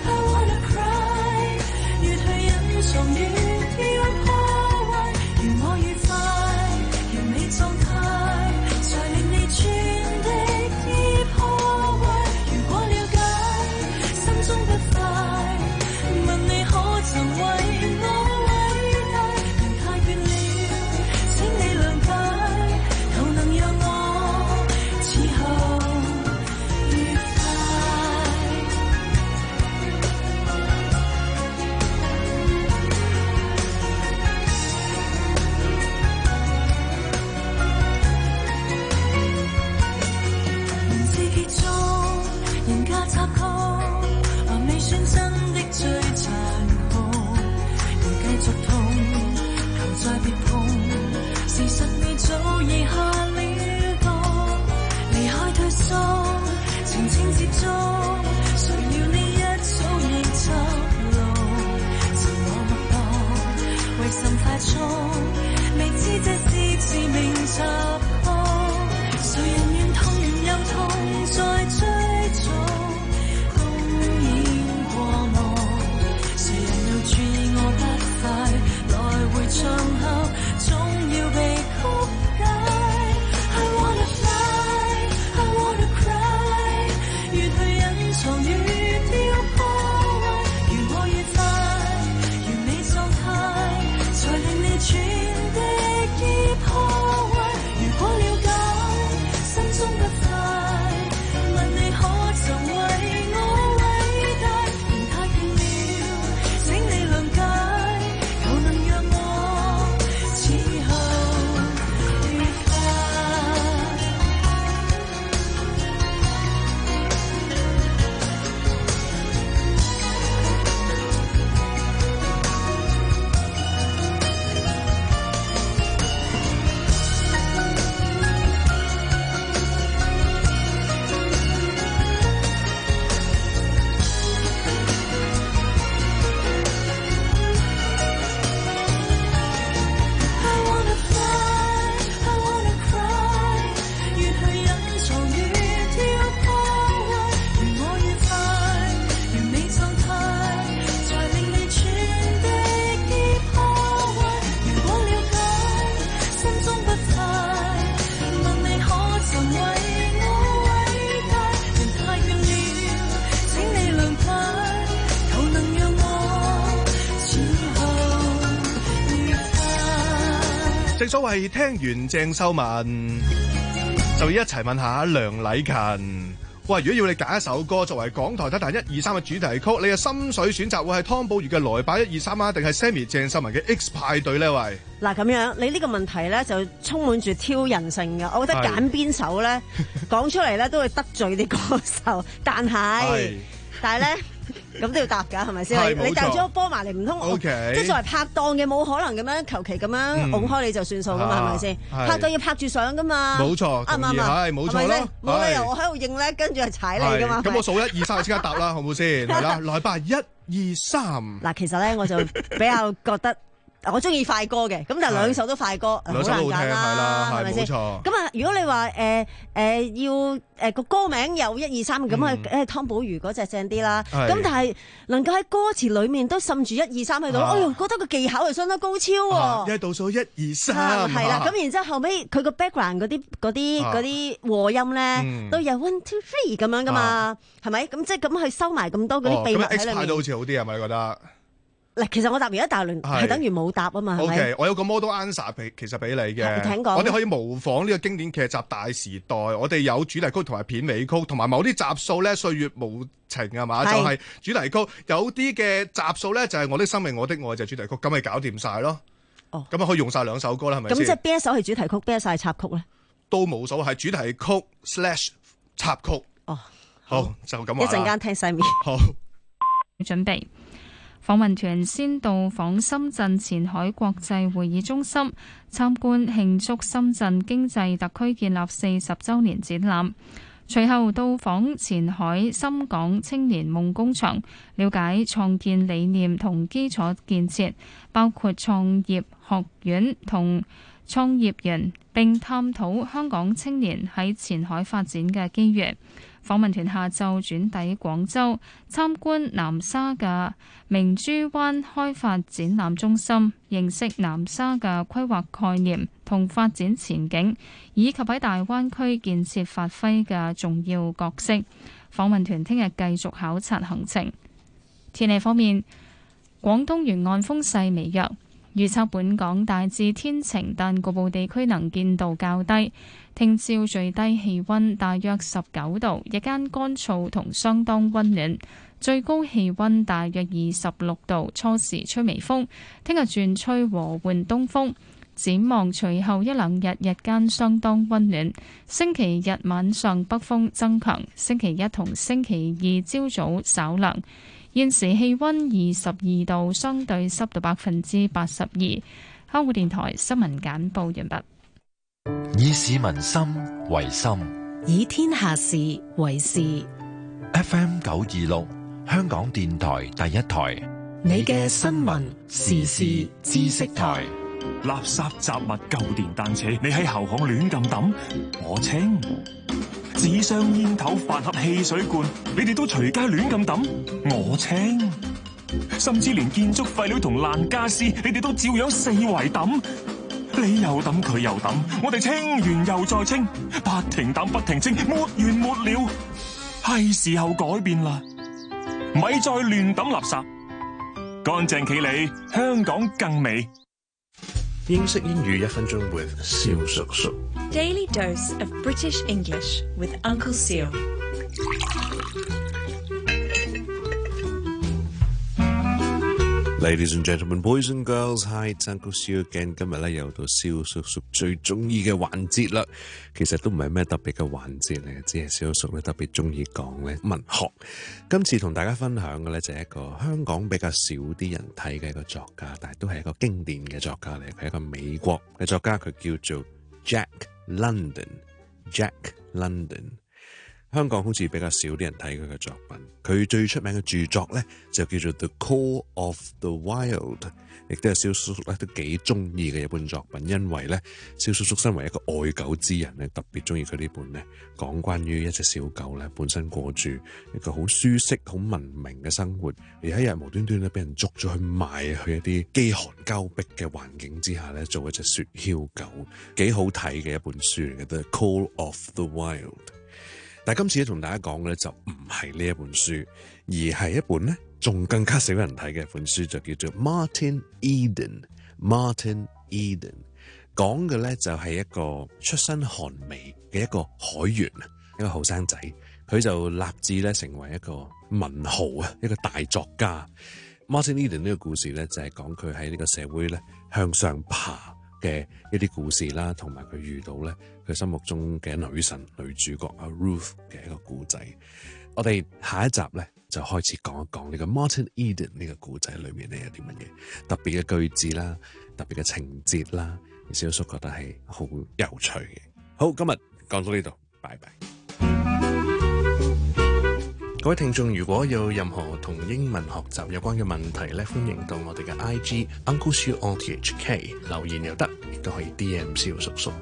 Speaker 19: 正所謂聽完鄭秀文，就要一齊問下梁禮勤。喂，如果要你揀一首歌作為港台體壇一二三嘅主題曲，你嘅心水選擇會係湯寶如嘅來吧一二三啊，定係 Sammy 鄭秀文嘅 X 派對咧？喂，
Speaker 12: 嗱咁樣，你呢個問題咧就充滿住挑人性嘅，我覺得揀邊首咧講出嚟咧都會得罪啲歌手，但係但係咧。咁都要答㗎，係咪先？你帶咗個波埋嚟，唔通？Okay. 即係作為拍檔嘅，冇可能咁樣求其咁樣拱開你就算數㗎嘛？係咪先？拍檔要拍住相㗎嘛？冇錯，啱唔啱啊？係冇錯咯，冇理由我喺度應咧，跟住係踩你㗎嘛？咁我數一二三，就即刻答啦，好唔好先？係啦，來吧，一二三。嗱，其實咧我就比較覺得。我中意快歌嘅，咁但係兩首都快歌，好難揀啦，係咪先？咁啊，如果你話誒誒要誒個歌名有一二三咁啊，誒湯寶如嗰隻正啲啦。咁但係能夠喺歌詞裡面都滲住一二三喺度，哎呦，覺得個技巧係相當高超喎。一倒數一二三，係啦。咁然之後後尾佢個 background 嗰啲嗰啲嗰啲和音咧，都有 one two three 咁樣噶嘛，係咪？咁即係咁去收埋咁多嗰啲秘密喺裡面。咁 X 派都好似好啲係咪？你覺得？嗱，其實我答完一大輪係等於冇答啊嘛，係咪
Speaker 19: ？OK， 我有個 model answer 俾其實俾你嘅。
Speaker 12: 請講。
Speaker 19: 我哋可以模仿呢個經典劇集《大時代》，我哋有主題曲同埋片尾曲，同埋某啲集數咧《歲月無情》係嘛，就係主題曲。有啲嘅集數咧就係《我的生命我的愛》就係主題曲，咁咪搞掂晒咯。哦，咁啊可以用晒兩首歌啦，係咪先？咁即係邊一首係主題曲，邊一首係插曲咧？都冇所謂，係主題曲 slash 插曲。哦，好就咁話。一陣間聽細面。好，
Speaker 1: 準備。訪問團先到訪深圳前海國際會議中心，參觀慶祝深圳經濟特區建立四十週年展覽。隨後到訪前海深港青年夢工場，了解創建理念同基礎建設，包括創業學院同創業園，並探討香港青年喺前海發展嘅機遇。訪問團下晝轉抵廣州，參觀南沙嘅明珠灣開發展覽中心，認識南沙嘅規劃概念同發展前景，以及喺大灣區建設發揮嘅重要角色。訪問團聽日繼續考察行程。天氣方面，廣東沿岸風勢微弱，預測本港大致天晴，但局部地區能見度較低。聽朝最低氣溫大約十九度，日間乾燥同相當溫暖，最高氣溫大約二十六度，初時吹微風。聽日轉吹和緩東風。展望隨後一兩日日間相當溫暖，星期日晚上北風增強，星期一同星期二朝早稍涼。現時氣溫二十二度，相對濕度百分之八十二。香港電台新聞簡報完畢。
Speaker 4: 以市民心為心，
Speaker 15: 以天下事為事。
Speaker 4: F M 九二六，香港電台第一台，
Speaker 15: 你嘅新聞時事知識台。
Speaker 2: 垃圾雜物、舊電單車，你喺後巷亂咁抌，我清；紙箱、煙頭、飯盒、汽水罐，你哋都隨街亂咁抌，我清；甚至連建築廢料同爛家私，你哋都照樣四圍抌。你又抌，佢又抌，我哋清完又再清，不停抌不停清，沒完沒了。係時候改變啦，咪再亂抌垃圾，乾淨企理，香港更美。
Speaker 22: 英式英語一分鐘 with 蕭叔叔。
Speaker 23: Daily dose of British English with Uncle Seal。
Speaker 22: Ladies and gentlemen, boys and girls, hi, it's Uncle Seal again。今日咧又到蕭叔叔最中意嘅環節啦。其實都唔係咩特別嘅環節嚟，只係蕭叔叔咧特別中意講咧文學。今次同大家分享嘅咧就係一個香港比較少啲人睇嘅一個作家，但係都係一個經典嘅作家嚟。佢係一個美國嘅作家，佢叫做 Jack London。Jack London。香港好似比較少啲人睇佢嘅作品，佢最出名嘅著作咧就叫做 The Call of the Wild， 亦都係蕭叔叔咧都幾中意嘅一本作品，因為咧蕭叔叔身為一個愛狗之人咧，特別中意佢呢本咧講關於一隻小狗咧本身過住一個好舒適、好文明嘅生活，而喺一日無端端咧俾人捉咗去賣去一啲飢寒交迫嘅環境之下咧，做一隻雪橇狗，幾好睇嘅一本書嚟嘅。The Call of the Wild。但係今次咧同大家講嘅咧就唔係呢一本書，而係一本咧仲更加少人睇嘅一本書，就叫做 Martin Eden。Martin Eden 講嘅咧就係一個出身寒微嘅一個海員啊，一個後生仔，佢就立志咧成為一個文豪啊，一個大作家。Martin Eden 呢個故事咧就係講佢喺呢個社會咧向上爬嘅一啲故事啦，同埋佢遇到咧佢心目中嘅女神女主角阿 Ruth 嘅一個故仔。我哋下一集咧就開始講一講呢個 Martin Eden 呢個故仔裏面咧有啲乜嘢特別嘅句子啦，特別嘅情節啦，而小叔覺得係好有趣嘅。好，今日講到呢度，拜拜。各位聽眾，如果有任何同英文學習有關嘅問題咧，歡迎到我哋嘅 I G Uncle Siu O T H K 留言又得，亦都可以 D M 蕭叔叔。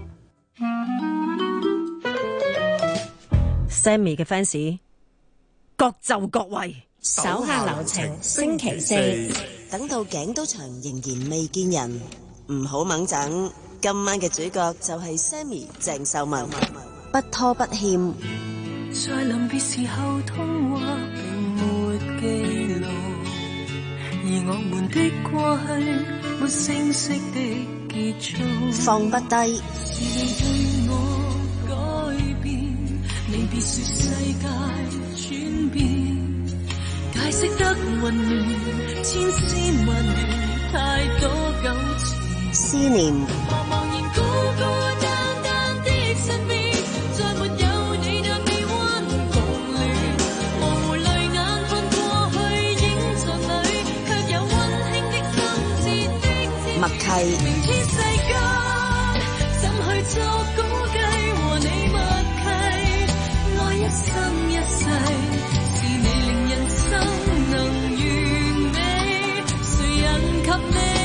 Speaker 12: Sammy 嘅 fans 各就各位，
Speaker 21: 手下留情。星期四等到頸都長仍然未見人，唔好猛整。今晚嘅主角就係 Sammy 鄭秀文，不拖不欠。
Speaker 13: 在臨別時候通話並沒記錄，而我們的過去沒聲息的結束。
Speaker 21: 放不低。
Speaker 13: 是你對我改變，你別說世界轉變，解釋得混亂，千絲萬縷，太多糾纏。
Speaker 21: 思念。
Speaker 13: 茫茫然孤孤單單的身邊，再沒有你讓你溫共戀，模糊淚眼看過去影像裏，卻有溫馨的心切的天
Speaker 21: 默契。
Speaker 13: 明天世間怎去作估計，和你默契，愛一生一世，是你令人生能完美，誰人及你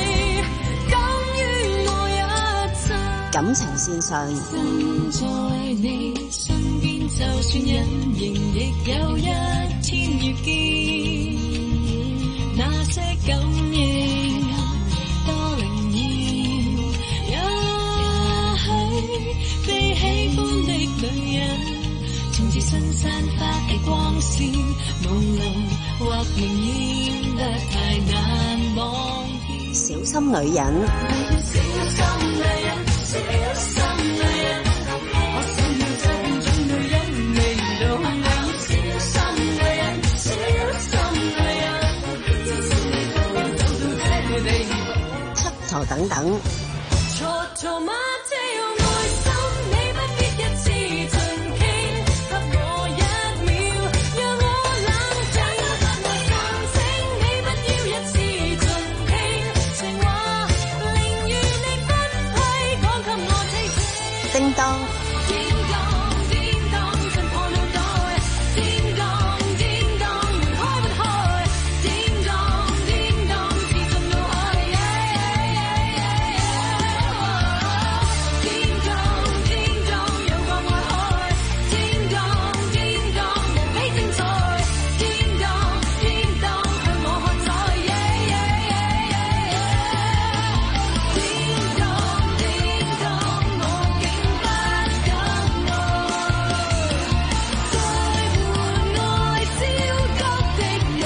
Speaker 21: 感情線上，
Speaker 13: 身在你身邊，就算隱形亦有一天遇見。那些感應多靈驗，也許被喜歡的女人，從自身散發的光線，朦朧或明豔得太難望見。
Speaker 21: 小心女人。
Speaker 13: 小心女人。小心女人，我想要這變種女人味道。小心女人，小心女人，只是你不會走到這地步。
Speaker 21: 出頭等等。
Speaker 13: 錯錯嗎？這樣愛心，你不必一次盡傾，給我一秒，讓我冷靜。我暫請你不要一次盡傾，情話寧願你不批，講給我聽。
Speaker 21: 叮當。
Speaker 13: 叮當叮當，震破腦袋。叮當叮當，門開不開。叮當叮當，刺進腦海。叮當叮當，有個愛海。叮當叮當，無比精彩。叮當叮當，向我喝彩。叮當叮當，我竟不敢愛，再換愛焦急的你，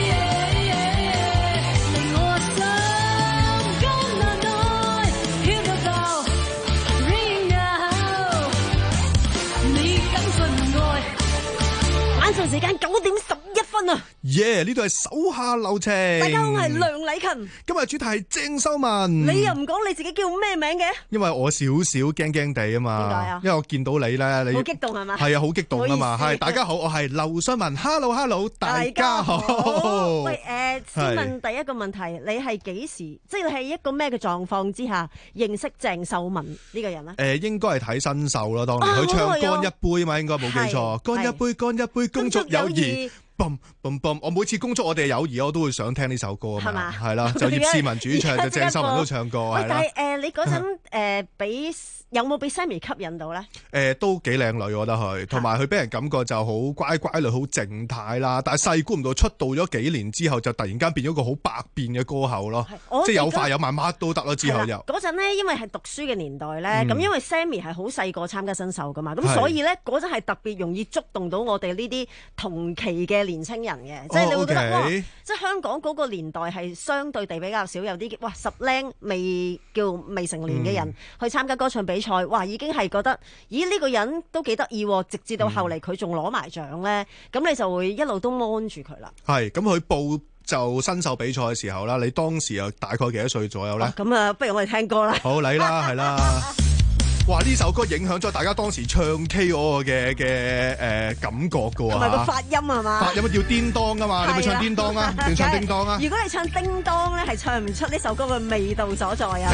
Speaker 13: 令我心肝難耐，飄到到 ring out，你敢信愛？
Speaker 12: 晚上時間九點十一分啊！
Speaker 19: 耶！呢度係手下留情。
Speaker 12: 大家好，我係梁禮勤。
Speaker 19: 今日主題係鄭秀文。
Speaker 12: 你又唔講你自己叫咩名嘅？
Speaker 19: 因為我少少驚驚地啊嘛。
Speaker 12: 點解啊？
Speaker 19: 因為我見到你咧，你
Speaker 12: 好激動係嘛？
Speaker 19: 係啊，好激動啊嘛。係大家好，我係劉信文。Hello Hello，大家好。
Speaker 12: 喂，誒，先問第一個問題，你係幾時？即係你係一個咩嘅狀況之下認識鄭秀文呢個人咧？
Speaker 19: 誒，應該係睇新秀啦，當年佢唱《乾一杯》嘛，應該冇記錯。乾一杯，乾一杯，恭祝友誼。嘣嘣嘣！我每次恭祝我哋嘅友誼，我都會想聽呢首歌啊嘛，係啦，就葉倩文主唱，就鄭秀文都唱過，係啦。
Speaker 12: 但係誒，你嗰陣誒俾有冇俾 Sammy 吸引到咧？
Speaker 19: 誒，都幾靚女，我覺得佢，同埋佢俾人感覺就好乖乖女，好靜態啦。但係細估唔到出道咗幾年之後，就突然間變咗個好百變嘅歌后咯，即係有快有慢，乜都得咯。之後又
Speaker 12: 嗰陣咧，因為係讀書嘅年代咧，咁因為 Sammy 係好細個參加新秀噶嘛，咁所以咧嗰陣係特別容易觸動到我哋呢啲同期嘅年青人嘅，即係你會覺得、
Speaker 19: 哦 okay、
Speaker 12: 哇，即係香港嗰個年代係相對地比較少有啲哇十靚未叫未成年嘅人、嗯、去參加歌唱比賽，哇已經係覺得咦呢、呢個人都幾得意，直至到後嚟佢仲攞埋獎咧，咁、嗯、你就會一路都 mon 住佢啦。係，咁佢報就新秀比賽嘅時候啦，你當時又大概幾多歲左右咧？咁啊，不如我哋聽歌啦。好嚟啦，係啦。哇！呢首歌影響咗大家當時唱 K 嗰個嘅嘅誒感覺㗎喎，同埋個發音係嘛？發音叫叮當㗎嘛？你咪唱叮當啊？定唱叮當啊？如果你唱叮當咧，係唱唔出呢首歌嘅味道所在啊！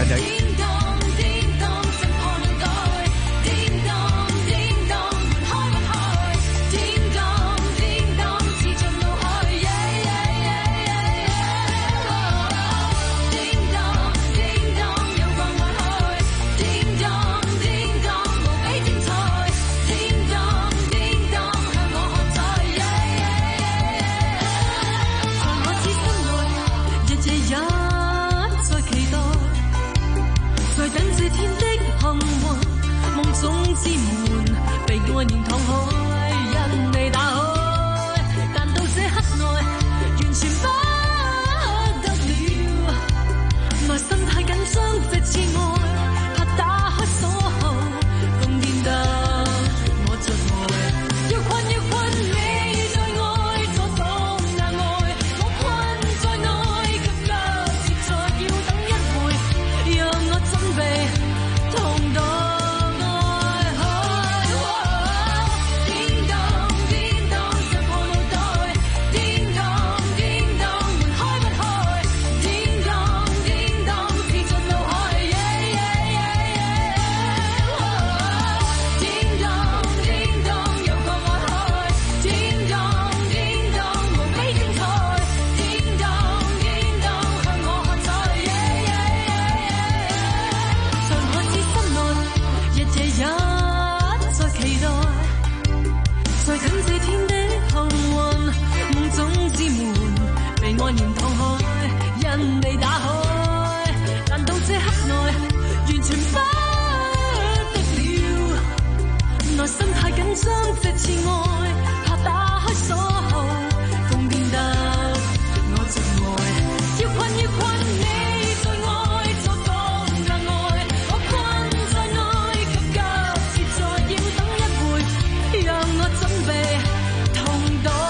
Speaker 13: 總之門被愛念敞開，人未打開，但到這刻內完全不得了，內心太緊張，這次愛怕打開鎖後，瘋癲得我着愛，要困要困你在愛，阻擋那愛，我困在內，急急切在要等一會，讓我準備痛到。愛念敞開，人未打開，但到這刻內完全不得了，內心太緊張，這次愛怕打開鎖後，瘋癲得我着愛，要困要困你在愛，阻擋那愛，我困在內，急急切在要等一會，讓我準備痛到。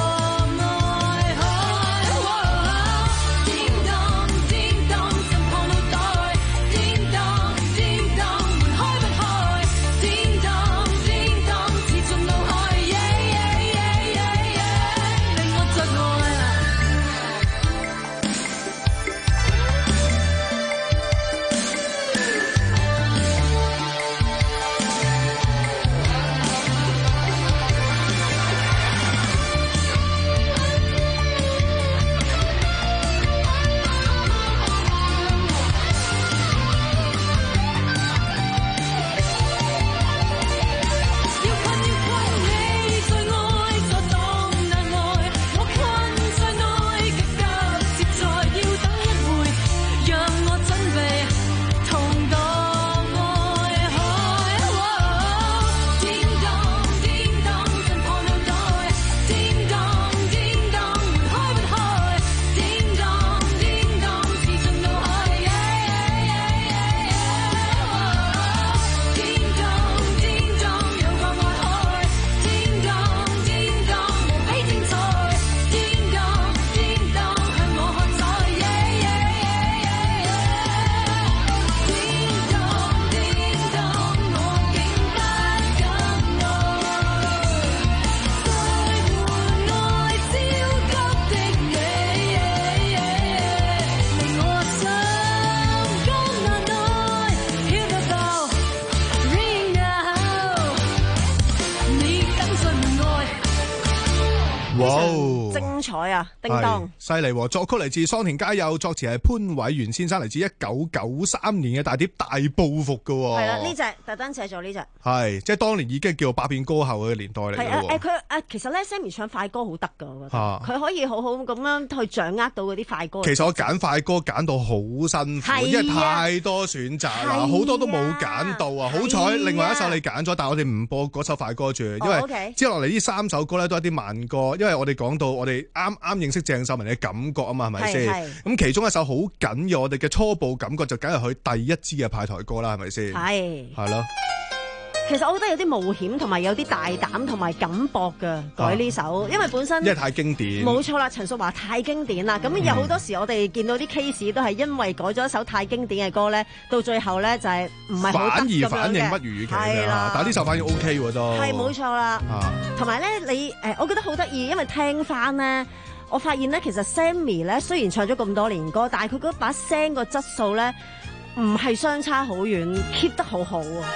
Speaker 12: 啊，叮當
Speaker 19: 犀利喎！作曲嚟自桑田佳佑，作詞係潘偉源先生，嚟自一九九三年嘅大碟《大報復》㗎喎。
Speaker 12: 係啦，呢隻特登寫咗呢隻。
Speaker 19: 係，即係當年已經叫做百變歌后嘅年代嚟嘅喎。
Speaker 12: 係啊，誒佢誒其實咧 Sammy 唱快歌好得㗎，我覺得。佢、啊、可以好好咁樣去掌握到嗰啲快歌。
Speaker 19: 其實我揀快歌揀到好辛苦，啊、因為太多選擇啦，好、啊、多都冇揀到啊！好彩、啊、另外一首你揀咗，但係我哋唔播嗰首快歌住，因為、哦 okay、接落嚟呢三首歌咧都係啲慢歌，因為我哋講到我哋啱啱認識鄭秀文嘅感覺啊嘛，係咪先？咁其中一首好緊要我哋嘅初步感覺就梗係佢第一支嘅派台歌啦，係咪先？係係咯。
Speaker 12: 其實我覺得有啲冒險同埋有啲大膽同埋敢搏嘅改呢首、啊，因為本身
Speaker 19: 因為太經典。冇
Speaker 12: 錯啦，陳淑樺太經典啦。咁、嗯、有好多時我哋見到啲 case 都係因為改咗一首太經典嘅歌咧，到最後咧就係唔係好得咁樣嘅。反而反應不如預期嘅，但係呢首反應 OK 喎都。係冇錯啦。同埋咧，你誒，我覺得好得意，因為聽翻咧，我發現咧，其實 Sammy 咧雖然唱咗咁多年歌，但係佢嗰把聲個質素咧唔係相差好遠 ，keep 得好好啊。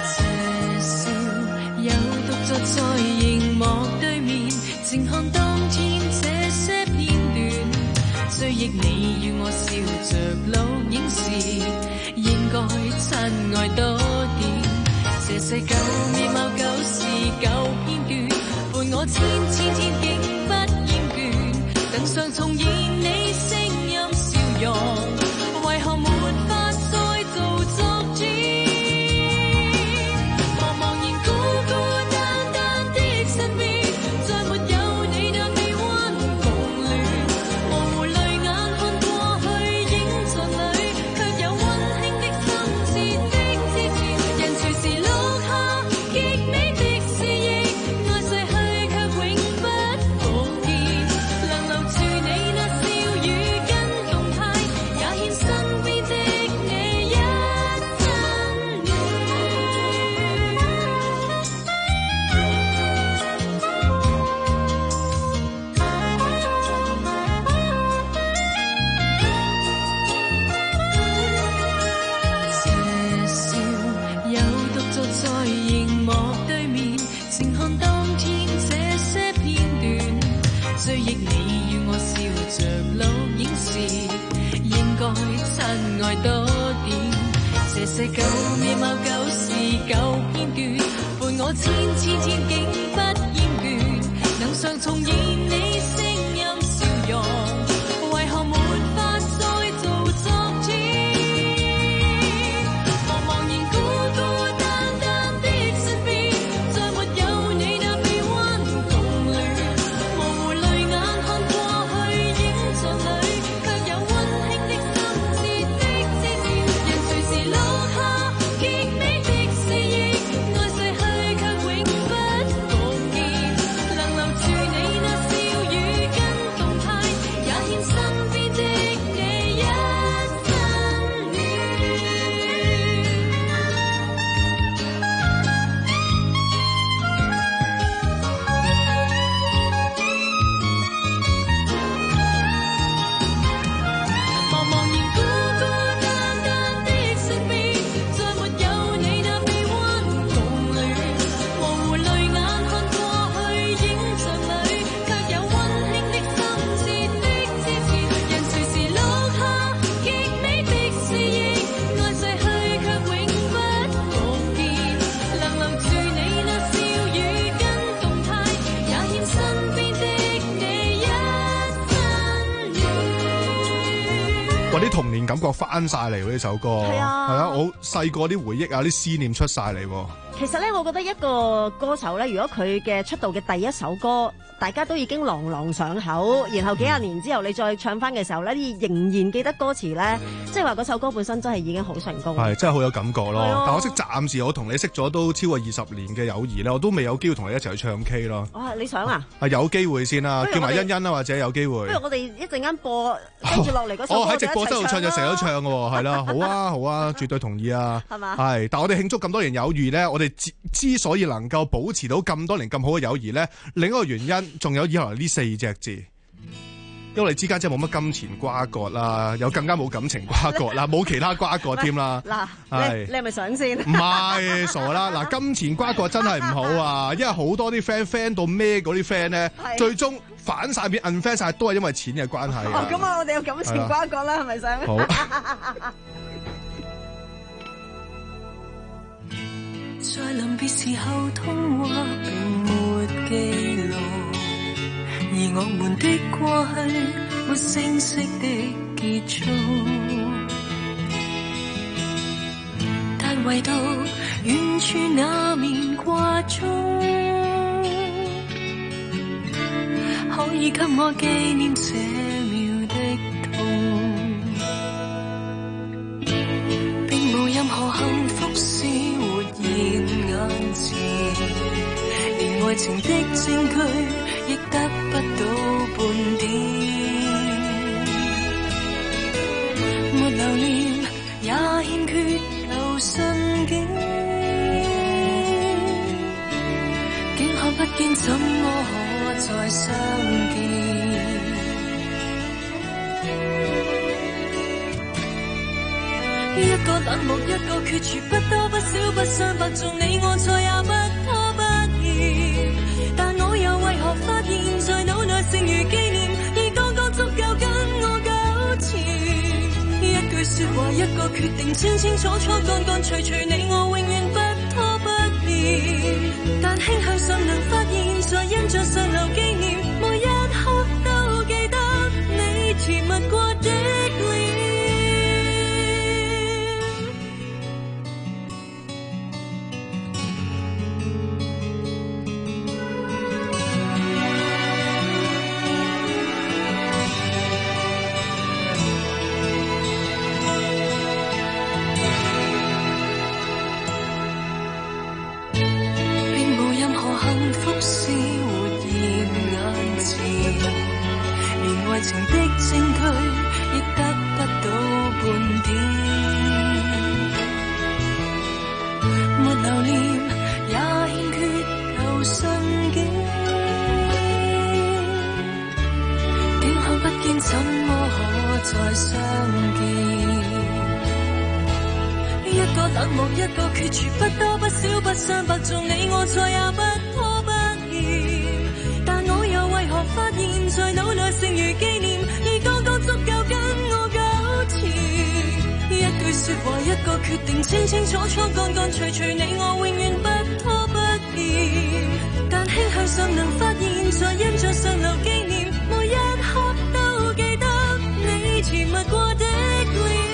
Speaker 13: 又獨坐在熒幕對面，靜看當天這些片段，追憶你與我笑着錄影時，應該親愛多點。這些舊面貌舊事舊片段，伴我千千天竟不厭倦，等上重現你聲音笑容，為何沒法再做作主？追憶你與我笑着錄影時，應該親愛多點。這些舊面貌舊事舊片段，伴我千千天竟不厭倦，能常重現你聲音笑容，為何沒法再做作主？茫茫然孤孤單單的身邊，再沒有你那臂彎共戀，模糊淚眼看過去影像裏，卻有溫馨的深切的支持。人隨時落下極美的記憶，愛逝去卻永不復見，能留住你那笑語跟動態，也獻身邊的你一生戀。茫茫然孤孤單單的身邊，再沒有你那臂彎共戀，模糊淚眼看過去影像裏，卻有溫馨的深切的支持。人隨時落下極美的記憶，愛逝去卻永不復見，能留住你那笑語跟動態，也獻身邊的你一生戀。
Speaker 19: 哇！啲童年感覺翻晒嚟喎呢首歌，係啊，係啊，我細個啲回憶啊，啲思念出晒嚟喎。
Speaker 12: 其實咧，我覺得一個歌手咧，如果佢嘅出道嘅第一首歌，大家都已經朗朗上口，然後幾廿年之後你再唱翻嘅時候咧，你仍然記得歌詞咧，即係話嗰首歌本身真係已經好成功。係，
Speaker 19: 真係好有感覺咯。但可惜暫時我同你識咗都超過二十年嘅友誼咧，我都未有機會同你一齊去唱 K 咯。
Speaker 12: 哇！你想啊？
Speaker 19: 係有機會先啦，叫埋欣欣啦，或者有機會。
Speaker 12: 不如我哋一陣間播跟住落嚟嗰首歌，
Speaker 19: 我喺直播室度唱就成日都唱嘅喎，係啦，好啊好啊，絕對同意啊。係嘛？係，但係我哋慶祝咁多年友誼咧，我哋之之所以能夠保持到咁多年咁好嘅友誼咧，另一個原因仲有以後呢四隻字。 因為我哋之間真係冇乜金錢瓜葛啦，有更加冇感情瓜葛啦，冇其他瓜葛添啦。
Speaker 12: 嗱，你你係咪想先？
Speaker 19: 唔係傻啦！嗱，金錢瓜葛真係唔好啊，因為好多啲 friend friend 到咩嗰啲 friend 咧，最終反晒變 unfriend 晒，都係因為錢嘅關係。
Speaker 12: 哦，咁啊，我哋有感情瓜葛啦，係咪想？
Speaker 19: 好。
Speaker 13: 在臨別時候，通話並沒記錄，而我們的過去沒聲息的結束，但唯獨遠處那面掛鐘，可以給我紀念這秒的痛，並無任何幸福是活現眼前，連愛情的證據亦得不到半點，沒留念也欠缺舊信件，竟看不見怎麼可再相見，一個冷漠，一個決絕，不多不少，不相伯仲，你我再也不拖不欠。但我又為何發現，在腦內剩餘紀念，已剛剛足夠跟我糾纏。一句説話，一個決定，清清楚楚，乾乾脆脆，你我永遠不拖不欠。但輕向上能發現，在印象上留紀念，每一刻都記得你甜蜜過的臉。情的證據亦得不到半點，沒留念也欠缺舊信件，竟看不見怎麼可再相見，一個冷漠，一個決絕，不多不少，不相伯仲，你我再也不拖不欠。但我又為何發現，在腦內剩餘紀念，已剛剛足夠跟我糾纏。一句説話，一個決定，清清楚楚，乾乾脆脆，你我永遠不拖不欠。但輕向上能發現，在印象上留紀念，每一刻都記得你甜蜜過的臉。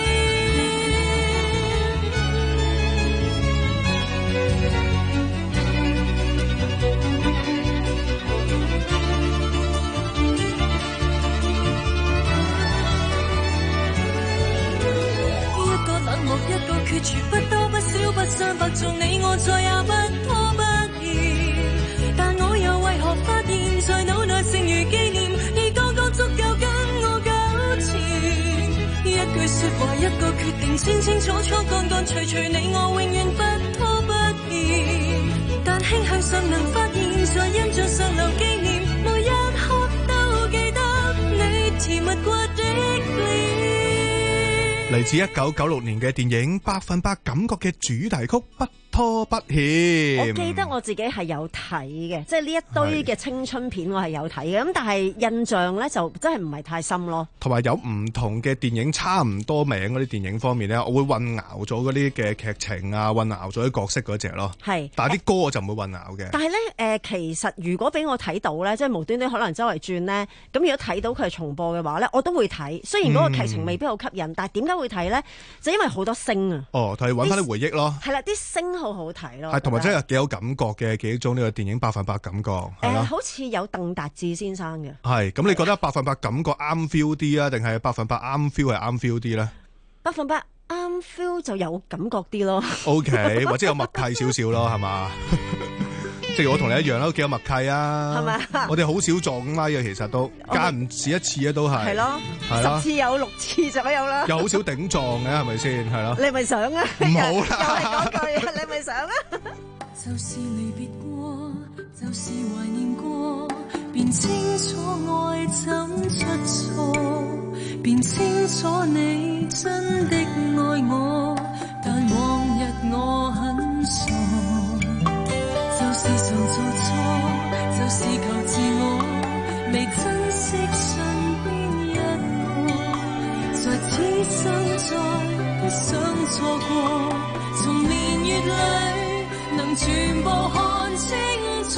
Speaker 13: 一個決絕，不多不少，不相伯仲，你我再也不拖不欠。但我又為何發現，在腦內剩餘紀念，已剛剛足夠跟我糾纏。一句説話，一個決定，清清楚楚，乾乾脆脆，你我永遠不拖不欠。但輕向上能發現，在印象上留紀念，每一刻都記得你甜蜜過的臉。
Speaker 19: 嚟自一九九六年嘅電影《百分百感覺》嘅主題曲《不拖不欠》，
Speaker 12: 我記得我自己係有睇嘅，即係呢一堆嘅青春片我係有睇嘅，咁但係印象咧就真係唔係太深咯。
Speaker 19: 同埋有唔同嘅電影差唔多名嗰啲電影方面咧，我會混淆咗嗰啲嘅劇情啊，混淆咗啲角色嗰隻咯。係，但係啲歌我就唔會混淆嘅。
Speaker 12: 但係咧誒，其實如果俾我睇到咧，即係無端端可能周圍轉咧，咁如果睇到佢係重播嘅話咧，我都會睇。雖然嗰個劇情未必好吸引，嗯、但係點解會睇咧？就因為好多星啊。哦，同你揾翻啲回憶咯。係啦，啲星好好睇咯。係，同埋真係幾有感覺嘅記憶中呢個電影《百分百感覺》誒、呃，好似有鄧達智先生嘅。係，咁你覺得百分百感覺啱 feel 啲啊，定係百分百啱 feel 係啱 feel 啲咧？百分百啱 feel 就有感覺啲咯。O、okay, K， 或者有默契少少咯，係嘛？即係我同你一樣啦，都幾有默契啊！係咪？我哋好少撞拉嘅，其實都間唔止一次啊，都係。係咯，十次有六次左右啦。又好少頂撞嘅，係咪先？係咯。你咪想啊？唔好啦，又係嗰句，你咪想啊？就是離別過，就是懷念過，
Speaker 13: 便清楚愛怎出錯，便清楚你真的愛我，但往日我很傻，就是常做錯，就是求自我，未珍惜身邊一個，在此生再不想錯過，從年月裏能全部看清楚，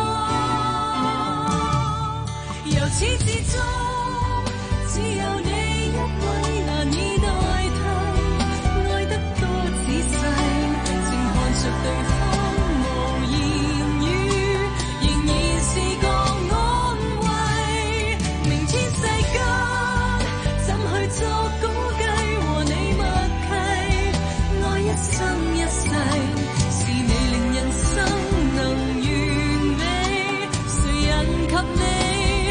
Speaker 13: 由始至終只有你一位難以代替，愛得多仔細，靜看着對方無言語，仍然是個安慰。明天世間怎去作估計，和你默契，愛一生一世，是你令人生能完美，誰人及你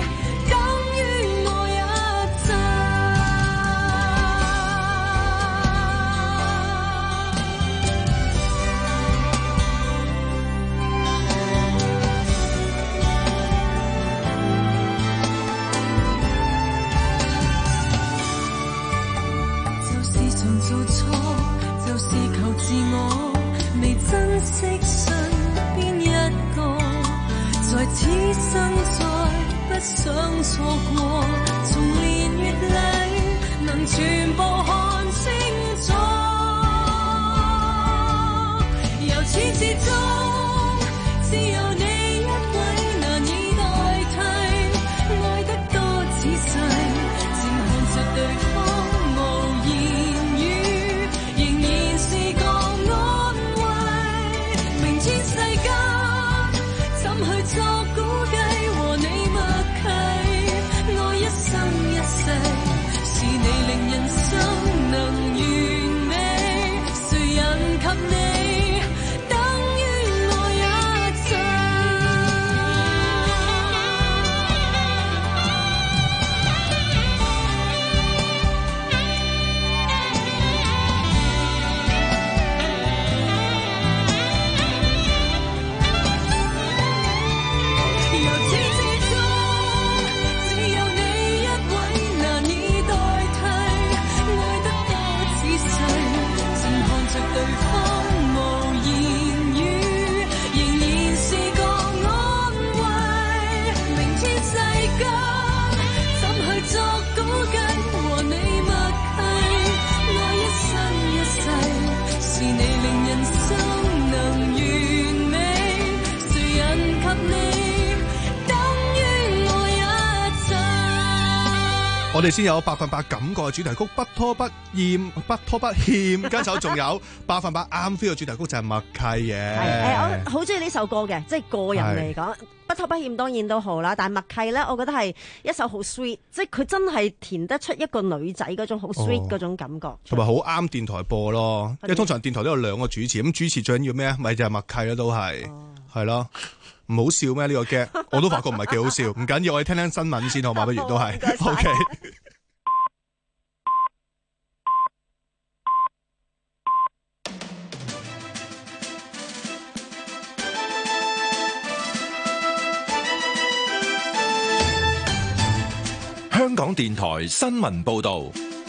Speaker 13: 惜身邊一個，在此生再不想錯過，從年月裏能全部看清楚，由始至終只有你一位難以代替，愛得多仔細，靜看着對方無言語，仍然是個安慰。天世間怎去作估計，和你默契，愛一生一世，是你令人生能完美，誰人及你等於我一切。
Speaker 19: 我哋先有百分百感覺嘅主題曲《不拖不厭》，不拖不欠，跟手仲有百分百啱 feel 嘅主題曲就係默契嘅。
Speaker 12: 係誒，我好中意呢首歌嘅，即係個人嚟講，不拖不欠當然都好啦。但係默契咧，我覺得係一首好 sweet，即係佢真係填得出一個女仔嗰種好 sweet 嗰種感覺，
Speaker 19: 同埋好啱電台播咯。因為通常電台都有兩個主持，咁主持最緊要咩？咪就係默契咯，都係係咯。唔好笑咩？呢個 gag 我都發覺唔係幾好笑，唔緊要，我哋聽聽新聞先好嘛？不如都係 OK。
Speaker 4: 香港電台新聞報導，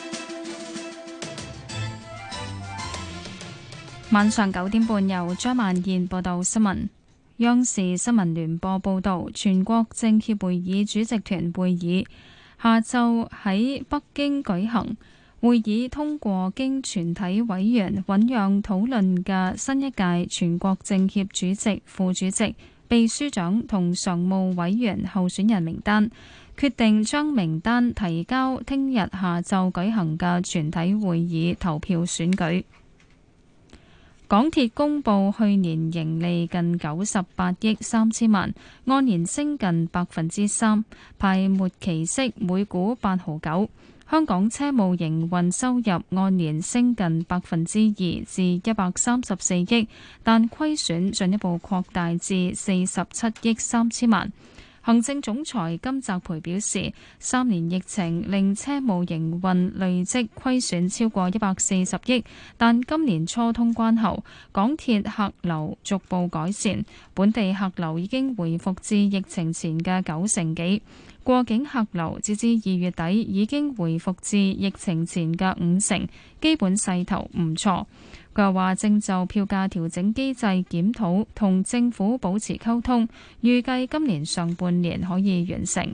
Speaker 1: 晚上九點半由張曼燕報道新聞。央視新聞聯播報導，全國政協會議主席團會議下晝喺北京舉行，會議通過經全體委員醞釀討論嘅新一屆全國政協主席、副主席、秘書長同常務委員候選人名單，決定將名單提交聽日下晝舉行嘅全體會議投票選舉。港鐵公布去年盈利近九十八億三千萬，按年升近百分之三，派末期息每股八毫九。香港車務營運收入按年升近百分之二至一百三十四億，但虧損進一步擴大至四十七億三千萬。 行政總裁金澤培表示，三年疫情令車務營運累積虧損超過一百四十億，但今年初通關後，港鐵客流逐步改善，本地客流已經回復至疫情前嘅九成幾，過境客流截至二月底已經回復至疫情前嘅五成，基本勢頭唔錯。佢又話正就票價調整機制檢討，同政府保持溝通，預計今年上半年可以完成。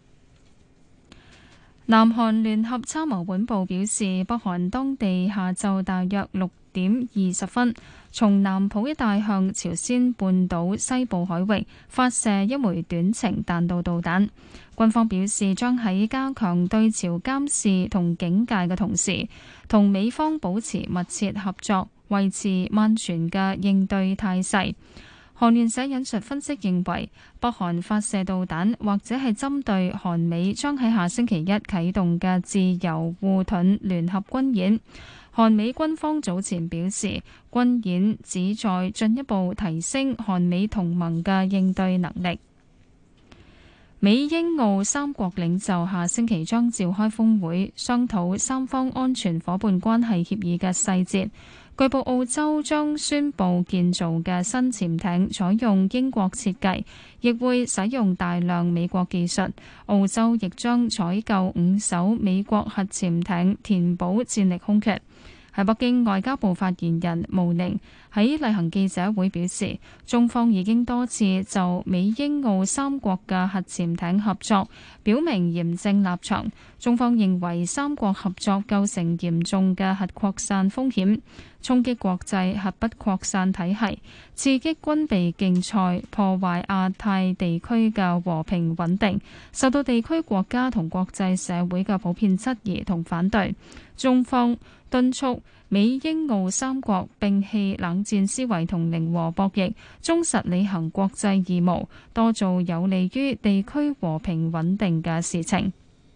Speaker 1: 南韓聯合參謀本部表示，北韓當地下晝大約六點二十分，從南浦一帶向朝鮮半島西部海域發射一枚短程彈道導彈。軍方表示，將喺加強對朝監視同警戒嘅同時，同美方保持密切合作，維持萬全嘅應對態勢。韓聯社引述分析認為，北韓發射導彈或者係針對韓美將喺下星期一啟動嘅自由護盾聯合軍演。韓美軍方早前表示，軍演旨在進一步提升韓美同盟嘅應對能力。美英澳三國領袖下星期將召開峰會，商討三方安全夥伴關係協議嘅細節。據報澳洲將宣布建造嘅新潛艇採用英國設計，亦會使用大量美國技術。澳洲亦將採購五艘美國核潛艇，填補戰力空缺。喺北京，外交部發言人毛寧喺例行記者會表示，中方已經多次就美英澳三國嘅核潛艇合作表明嚴正立場。中方認為三國合作構成嚴重嘅核擴散風險，衝擊國際核不擴散體系，刺激軍備競賽，破壞亞太地區嘅和平穩定，受到地區國家同國際社會嘅普遍質疑同反對。中方敦促美英澳三國摒棄冷戰思維同零和博弈，忠實履行國際義務，多做有利於地區和平穩定嘅事情。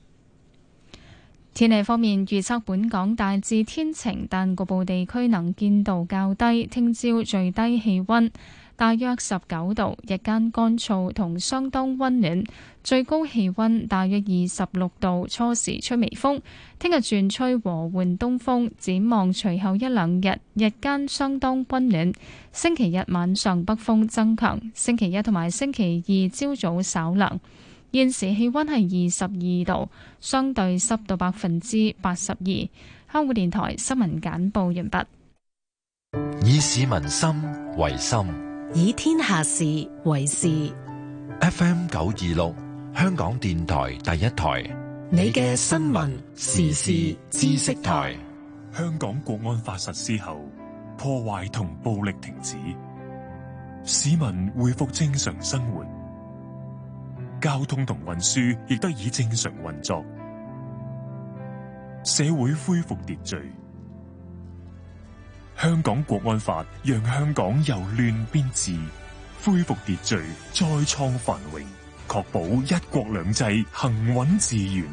Speaker 1: 天氣方面，預測本港大致天晴，但局部地區能見度較低。聽朝最低氣溫大約十九度，日間乾燥同相當溫暖，最高氣溫大約二十六度，初時吹微風。聽日轉吹和緩東風，展望隨後一兩日日間相當溫暖。星期日晚上北風增強，星期一同埋星期二朝早稍涼。現時氣溫係二十二度，相對濕度百分之八十二。香港電台新聞簡報完畢。
Speaker 4: 以市民心為心，
Speaker 15: 以天下事為事。
Speaker 4: F M 九二六，香港電台第一台，
Speaker 15: 你嘅新聞時事知識台。
Speaker 2: 香港國安法實施後，破壞同暴力停止，市民恢復正常生活。交通同運輸亦得以正常運作，社會恢復秩序。香港國安法讓香港由亂變治，恢復秩序，再創繁榮，確保一國兩制行穩致遠。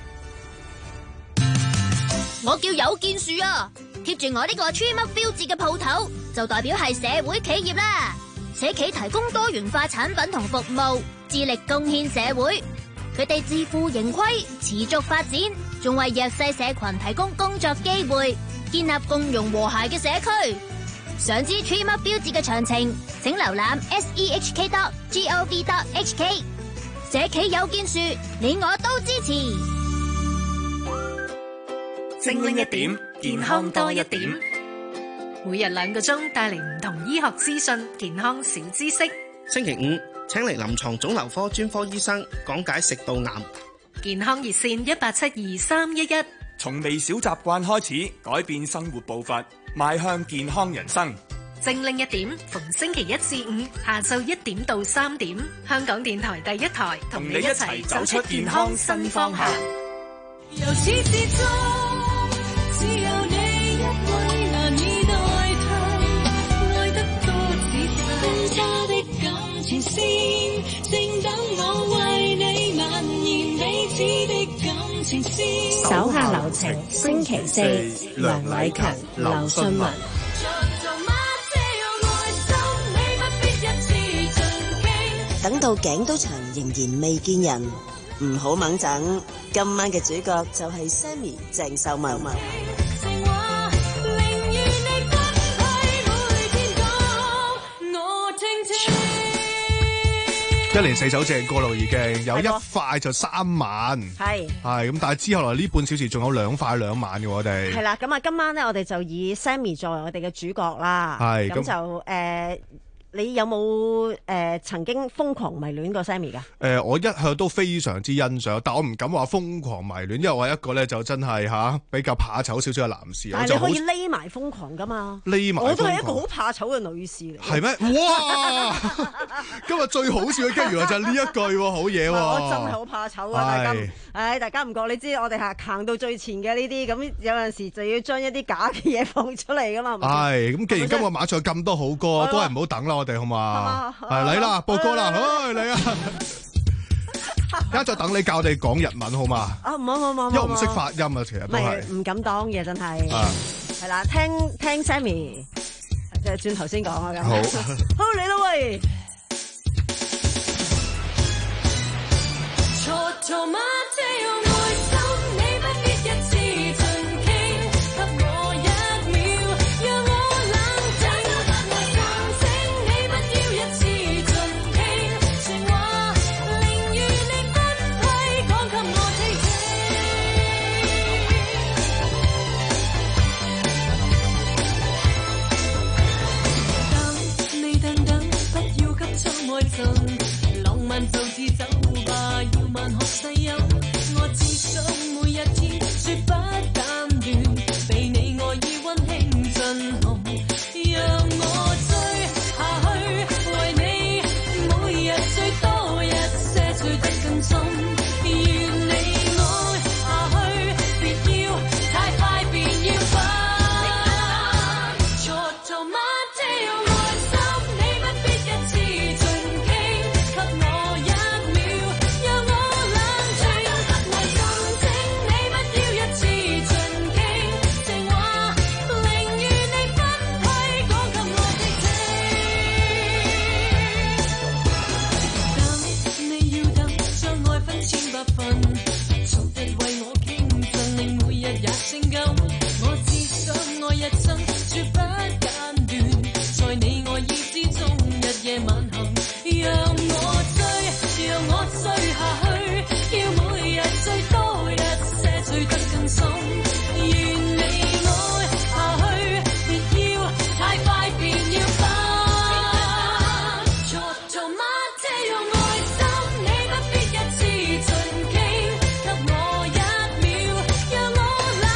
Speaker 10: 我叫有建樹啊，貼住我呢個 Tree Mark 標誌嘅鋪頭，就代表係社會企業啦。社企提供多元化產品同服務，致力貢獻社會。佢哋自負盈虧，持續發展，仲為弱勢社群提供工作機會，建立共融和諧嘅社區。想知 Tree Mark 標誌嘅詳情，請瀏覽 s e h k dot gov dot h k。社企有建樹，你我都支持。
Speaker 23: 精靈一點，健康多一點。每日兩個鐘帶嚟唔同醫學資訊、健康小知識。
Speaker 3: 星期五請嚟臨床腫瘤科專科醫生講解食道癌。
Speaker 23: 健康熱線一八七二三一一。
Speaker 18: 從微小習慣開始，改變生活步伐，邁向健康人生。
Speaker 23: 精靈一點，逢星期一至五下晝一點到三點，香港電台第一台同你一齊走出健康新方向。
Speaker 13: 由始至終，只有你一位難以代替，愛得多仔細，更加的感情線，正等我為你蔓延彼此的感情線。
Speaker 20: 手下留情，星期四，梁禮強、劉信文。
Speaker 21: 等到頸都長仍然未見人，唔好猛整。今晚嘅主角就係 Sammy 鄭秀文。
Speaker 19: 一連四首正歌咯，已經有一塊就三萬，
Speaker 12: 係
Speaker 19: 係咁，但係之後來呢半小時仲有兩塊兩萬嘅我哋。
Speaker 12: 係啦，咁啊，今晚咧我哋就以 Sammy 作為我哋嘅主角啦。
Speaker 19: 係
Speaker 12: 咁就誒。呃你有冇誒、呃、曾經瘋狂迷戀過 Sammy 㗎？誒、
Speaker 19: 呃，我一向都非常之欣賞，但我唔敢話瘋狂迷戀，因為我一個咧就真係嚇、啊、比較怕醜少少嘅男士。
Speaker 12: 但係你可以匿埋瘋狂㗎嘛？
Speaker 19: 匿埋，
Speaker 12: 我都係一個好怕醜嘅女士嚟。
Speaker 19: 係咩？哇！今日最好笑嘅機原來就係呢一句喎，好嘢喎！
Speaker 12: 我真係好怕醜啊！大家，唉，大家唔覺，你知我哋係行到最前嘅呢啲，咁有陣時就要將一啲假嘅嘢放出嚟㗎嘛。
Speaker 19: 係咁，既然今個晚上咁多好歌，都係唔好等啦，我哋好嘛？係嚟啦，播歌啦，唉嚟啊！而家再等你教我哋講日文好嘛？
Speaker 12: 啊，唔好唔好唔好，
Speaker 19: 因為我唔識發音啊，其實都係
Speaker 12: 唔敢當嘅，真係係啦，聽聽 Sammy， 即係轉頭先講啊咁。好，好嚟啦喂！
Speaker 13: 浪漫就似酒吧，要慢學細飲。我只想每一天說不間斷，被你愛意溫馨震撼，讓我追下去，為你每日最多一些，追得更深。願你愛下去，別要太快便要分。錯錯嗎？這樣愛心，你不必一次。我只想愛一生，絕不間斷，在你愛意之中，日夜晚行，讓我追，讓我追下去，要每日最多一些，追得更深。願你愛下去，別要太快便要分。錯錯嗎？這樣愛心，你不必一次盡傾，給我一秒，讓我。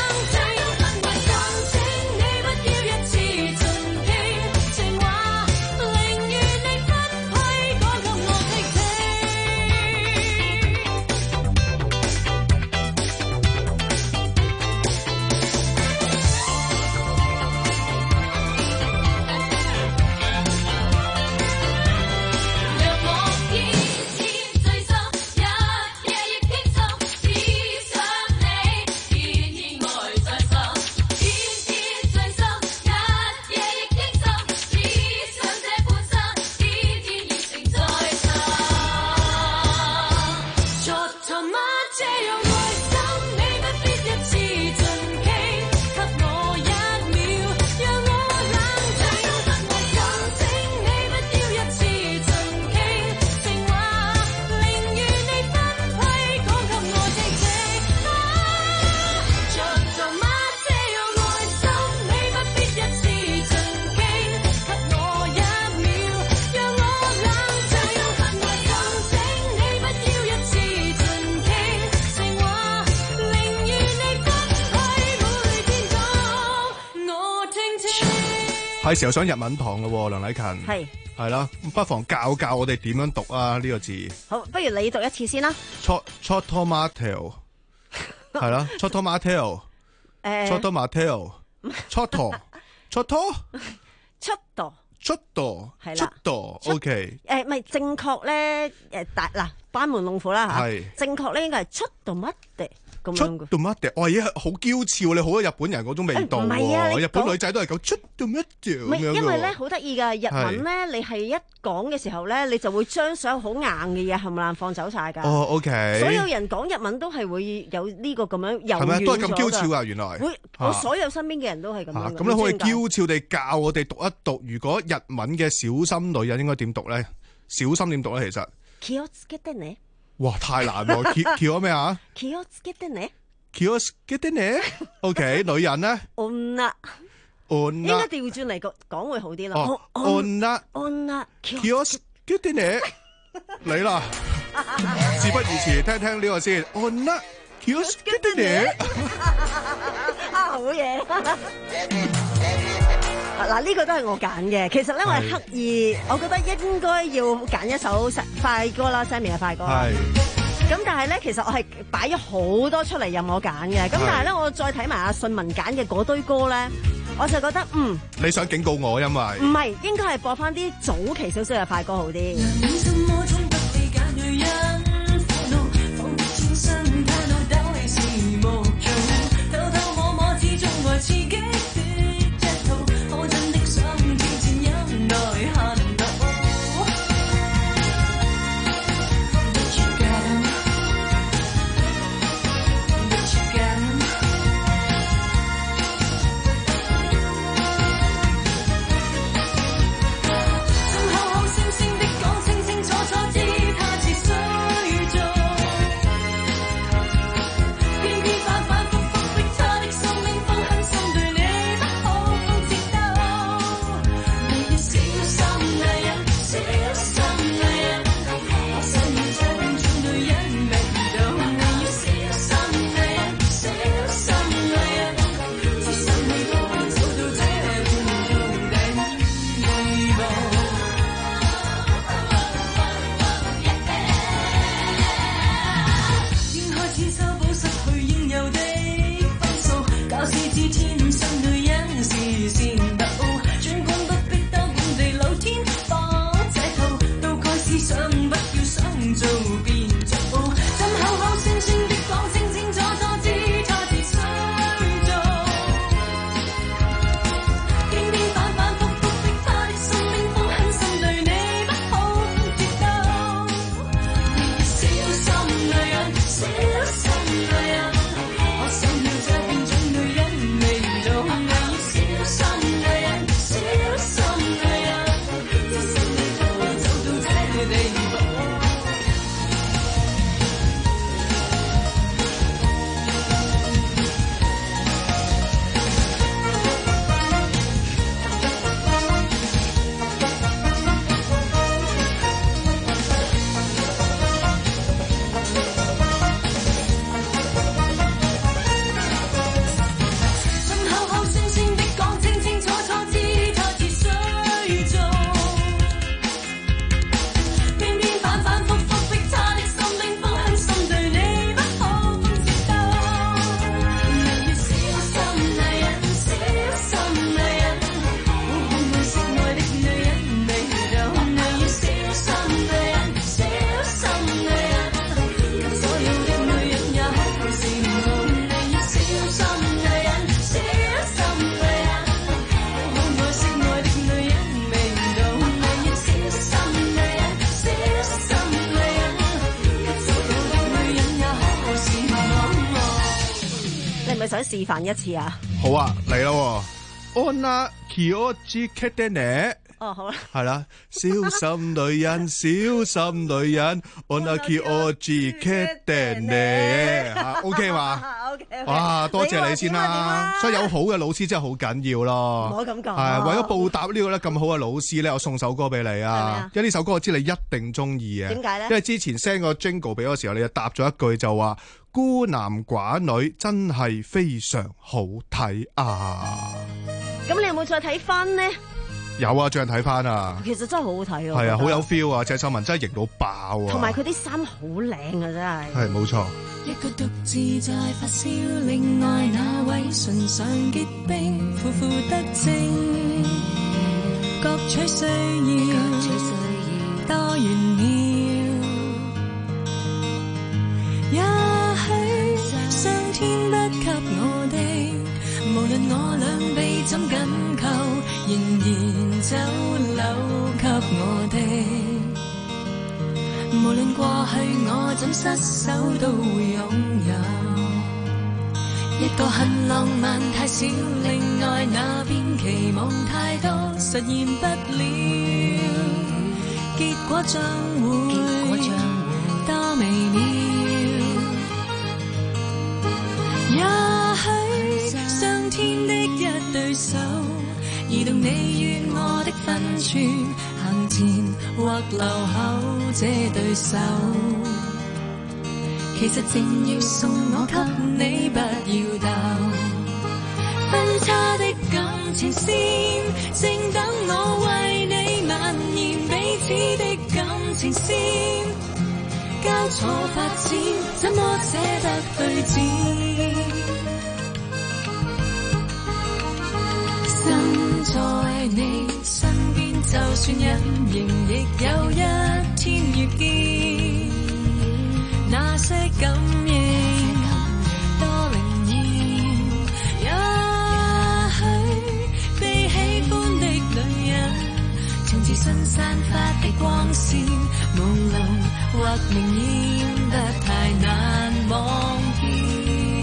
Speaker 19: 係時候上日文堂咯，梁禮勤係係啦，不妨教教我哋點樣讀啊呢、這個字。
Speaker 12: 好，不如你讀一次先啦。
Speaker 19: Chottomato 係啦 ，Chottomato 誒 Chottomato Chotto Chotto
Speaker 12: Chotto 係啦
Speaker 19: Chotto，OK
Speaker 12: 誒，唔係正確咧誒，大嗱班門弄斧啦嚇，正確咧應該係 Chottomate 咁
Speaker 19: 出
Speaker 12: 樣嘅。
Speaker 19: 到乜嘅？哇！咦，好嬌俏，你好多日本人嗰種味道
Speaker 12: 誒唔係啊
Speaker 19: 喎。
Speaker 12: 你
Speaker 19: 日本女仔都係咁出到乜嘅
Speaker 12: 唔係，
Speaker 19: 咁樣嘅
Speaker 12: 因為咧
Speaker 19: 喎。
Speaker 12: 好得意㗎，日文咧你係一講嘅時候咧，你就會將所有好硬嘅嘢冚唪唥放走晒㗎。
Speaker 19: 哦，OK。
Speaker 12: 所有人講日文都係會有呢個咁樣柔軟
Speaker 19: 係咪啊都係咁嬌
Speaker 12: 咗㗎
Speaker 19: 俏啊原來
Speaker 12: 會，
Speaker 19: 啊
Speaker 12: 我所有身邊嘅人都係咁樣
Speaker 19: 啊
Speaker 12: 㗎。
Speaker 19: 咁你可以
Speaker 12: 唔知點解
Speaker 19: 嬌俏地教我哋讀一讀，如果日文嘅小心女人應該點讀咧？小心點讀咧？其實，
Speaker 12: 気をつけてね。
Speaker 19: 哇，太難喎！叫叫咗咩啊？
Speaker 12: 気をつけてね。
Speaker 19: 叫咗 get 啲呢 ？OK，女人咧？
Speaker 12: 女。
Speaker 19: 女。
Speaker 12: 應該調轉嚟講講會好啲啦。
Speaker 19: 哦，女。
Speaker 12: 女。
Speaker 19: 気をつけてね。嚟啦！事不宜遲，聽聽呢個先。女。気をつけてね。
Speaker 12: 啊，好嘢！嗱，呢個都係我揀嘅。其實咧，我係刻意，我覺得應該要揀一首快歌啦 ，Sammy 嘅快歌。
Speaker 19: 係。
Speaker 12: 咁但係咧，其實我係擺咗好多出嚟任我揀嘅。咁但係咧，我再睇埋阿信文揀嘅嗰堆歌咧，我就覺得嗯，
Speaker 19: 你想警告我，因為
Speaker 12: 唔係應該係播翻啲早期少少嘅快歌好啲。想示範一次啊！
Speaker 19: 好啊，嚟啦！安娜気をつけてね。
Speaker 12: 哦，好啦，
Speaker 19: 係啦，小心女人，小心女人，安娜気をつけてね。吓 ，OK 嘛
Speaker 12: ？OK，
Speaker 19: 哇，多謝你先啦。所以有好嘅老師真係好緊要咯。
Speaker 12: 唔好咁講。
Speaker 19: 係為咗報答呢個咧咁好嘅老師咧，我送首歌俾你啊。因為呢首歌我知你一定中意嘅。
Speaker 12: 點解咧？
Speaker 19: 因為之前 send 個 jingle 俾我嘅時候，你就答咗一句就話。孤男寡女真係非常好睇啊！
Speaker 12: 咁你有冇再睇翻呢？
Speaker 19: 有啊，最近睇翻啊！
Speaker 12: 其實真係好好睇啊！
Speaker 19: 係啊，好有 feel 啊！鄭秀文真係型到爆啊！
Speaker 12: 同埋佢啲衫好靚啊，真係。
Speaker 19: 係冇錯。
Speaker 13: 一個獨自在發燒，另外那位唇上結冰，苦苦得正，各取需要，各取需要，多炫妙。也許相怎緊扣，仍然走漏給我的。無論過去我怎失手都會擁有，一個很浪漫太少，另外那邊期望太多，實現不了，結果將會多微妙。也許上天的一對手，移動你與我的分寸，行前或留後這對手，其實正要送我給你，不要鬥。分叉的感情線，正等我為你蔓延，彼此的感情線，交錯發展，怎麼捨得對戰？身在你身邊，就算隱形，亦有一天遇見。那些感應多靈驗，也許被喜歡的女人，從自信散發的光線，朦朧或明豔，不太難望見。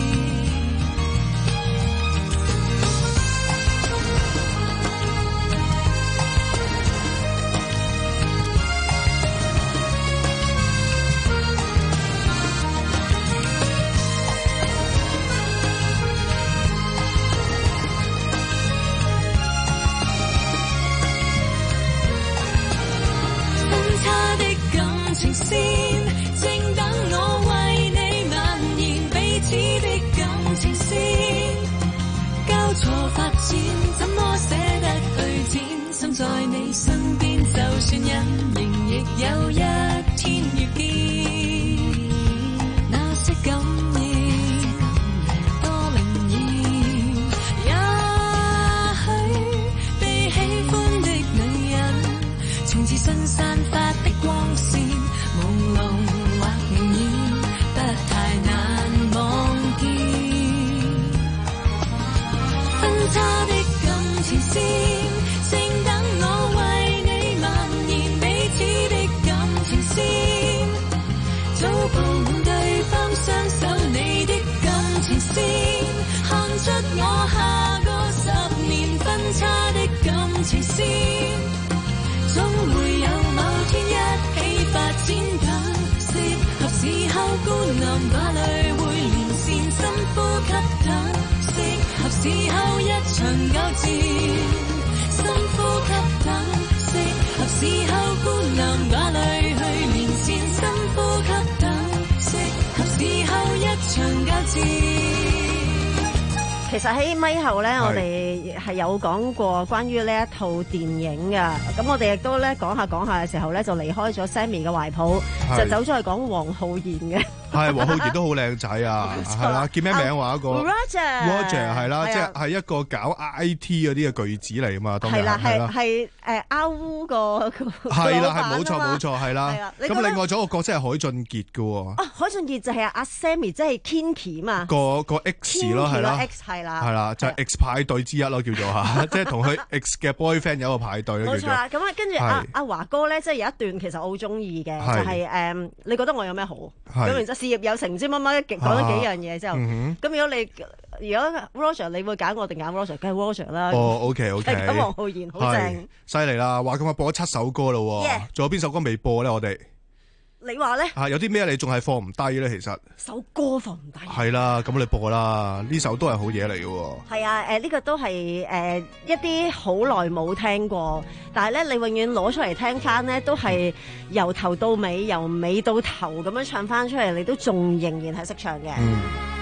Speaker 13: 情線正等我為你蔓延，彼此的感情線交錯發展，怎麼捨得對戰？心在你身邊，就算隱形，亦有一天遇見。那些感應多靈驗，也許被喜歡的女人，從自信散發的光線，朦朧或明豔，不太難望見。分叉的感情線，正等我為你蔓延，彼此的感情線，早抱滿對方雙手，你的感情線，看出我下個十年。分叉的感情線，總會有某天一起發展緊，適合時候孤男寡女會連線，深呼吸等，適合時候一場交戰，深呼吸等，適合時候孤男寡女去連線，深呼吸等，適合時候一場交戰。
Speaker 12: 其實喺咪後咧，我哋係有講過關於呢一套電影嘅。咁我哋亦都咧講下講下嘅時候咧，就離開咗 Sammy 嘅懷抱，就走咗去講黃浩然嘅。
Speaker 19: 係黃浩然都好靚仔啊，係啦，叫咩名話一個
Speaker 12: Roger，Roger
Speaker 19: 係啦，即係係一個搞 I T 嗰啲嘅巨子嚟啊嘛，當然係啦，
Speaker 12: 係係誒阿烏個
Speaker 19: 係啦，係冇錯冇錯係啦。咁另外仲有個角色係海俊傑嘅喎。
Speaker 12: 啊，海俊傑就係阿 Sammy，即係 Kinky 嘛。
Speaker 19: 個個 X 咯，係啦
Speaker 12: ，X 係啦，
Speaker 19: 係啦，就係 X 派對之一咯，叫做嚇，即係同佢 X 嘅 boyfriend 有一個派對咯，叫做。冇錯啦，
Speaker 12: 咁啊，跟住阿阿華哥咧，即係有一段其實我好中意嘅，就係誒，你覺得我有咩好？咁然之後事業有成之乜乜，講咗幾樣嘢之後，咁如果你如果 Roger 你會揀我定揀 Roger？梗係 Roger 啦。
Speaker 19: 哦，OK OK。
Speaker 12: 咁黃浩然好正，
Speaker 19: 犀利啦！話咁啊，播咗七首歌咯，仲有邊首歌未播咧？我哋
Speaker 12: 你話咧？
Speaker 19: 啊，有啲咩你仲係放唔低咧？其實
Speaker 12: 首歌放唔低。
Speaker 19: 係啦，咁你播啦，呢首都係好嘢嚟嘅。
Speaker 12: 係啊，誒呢個都係誒一啲好耐冇聽過，但係咧你永遠攞出嚟聽翻咧，都係由頭到尾，由尾到頭咁樣唱翻出嚟，你都仲仍然係識唱嘅。
Speaker 13: 嗯，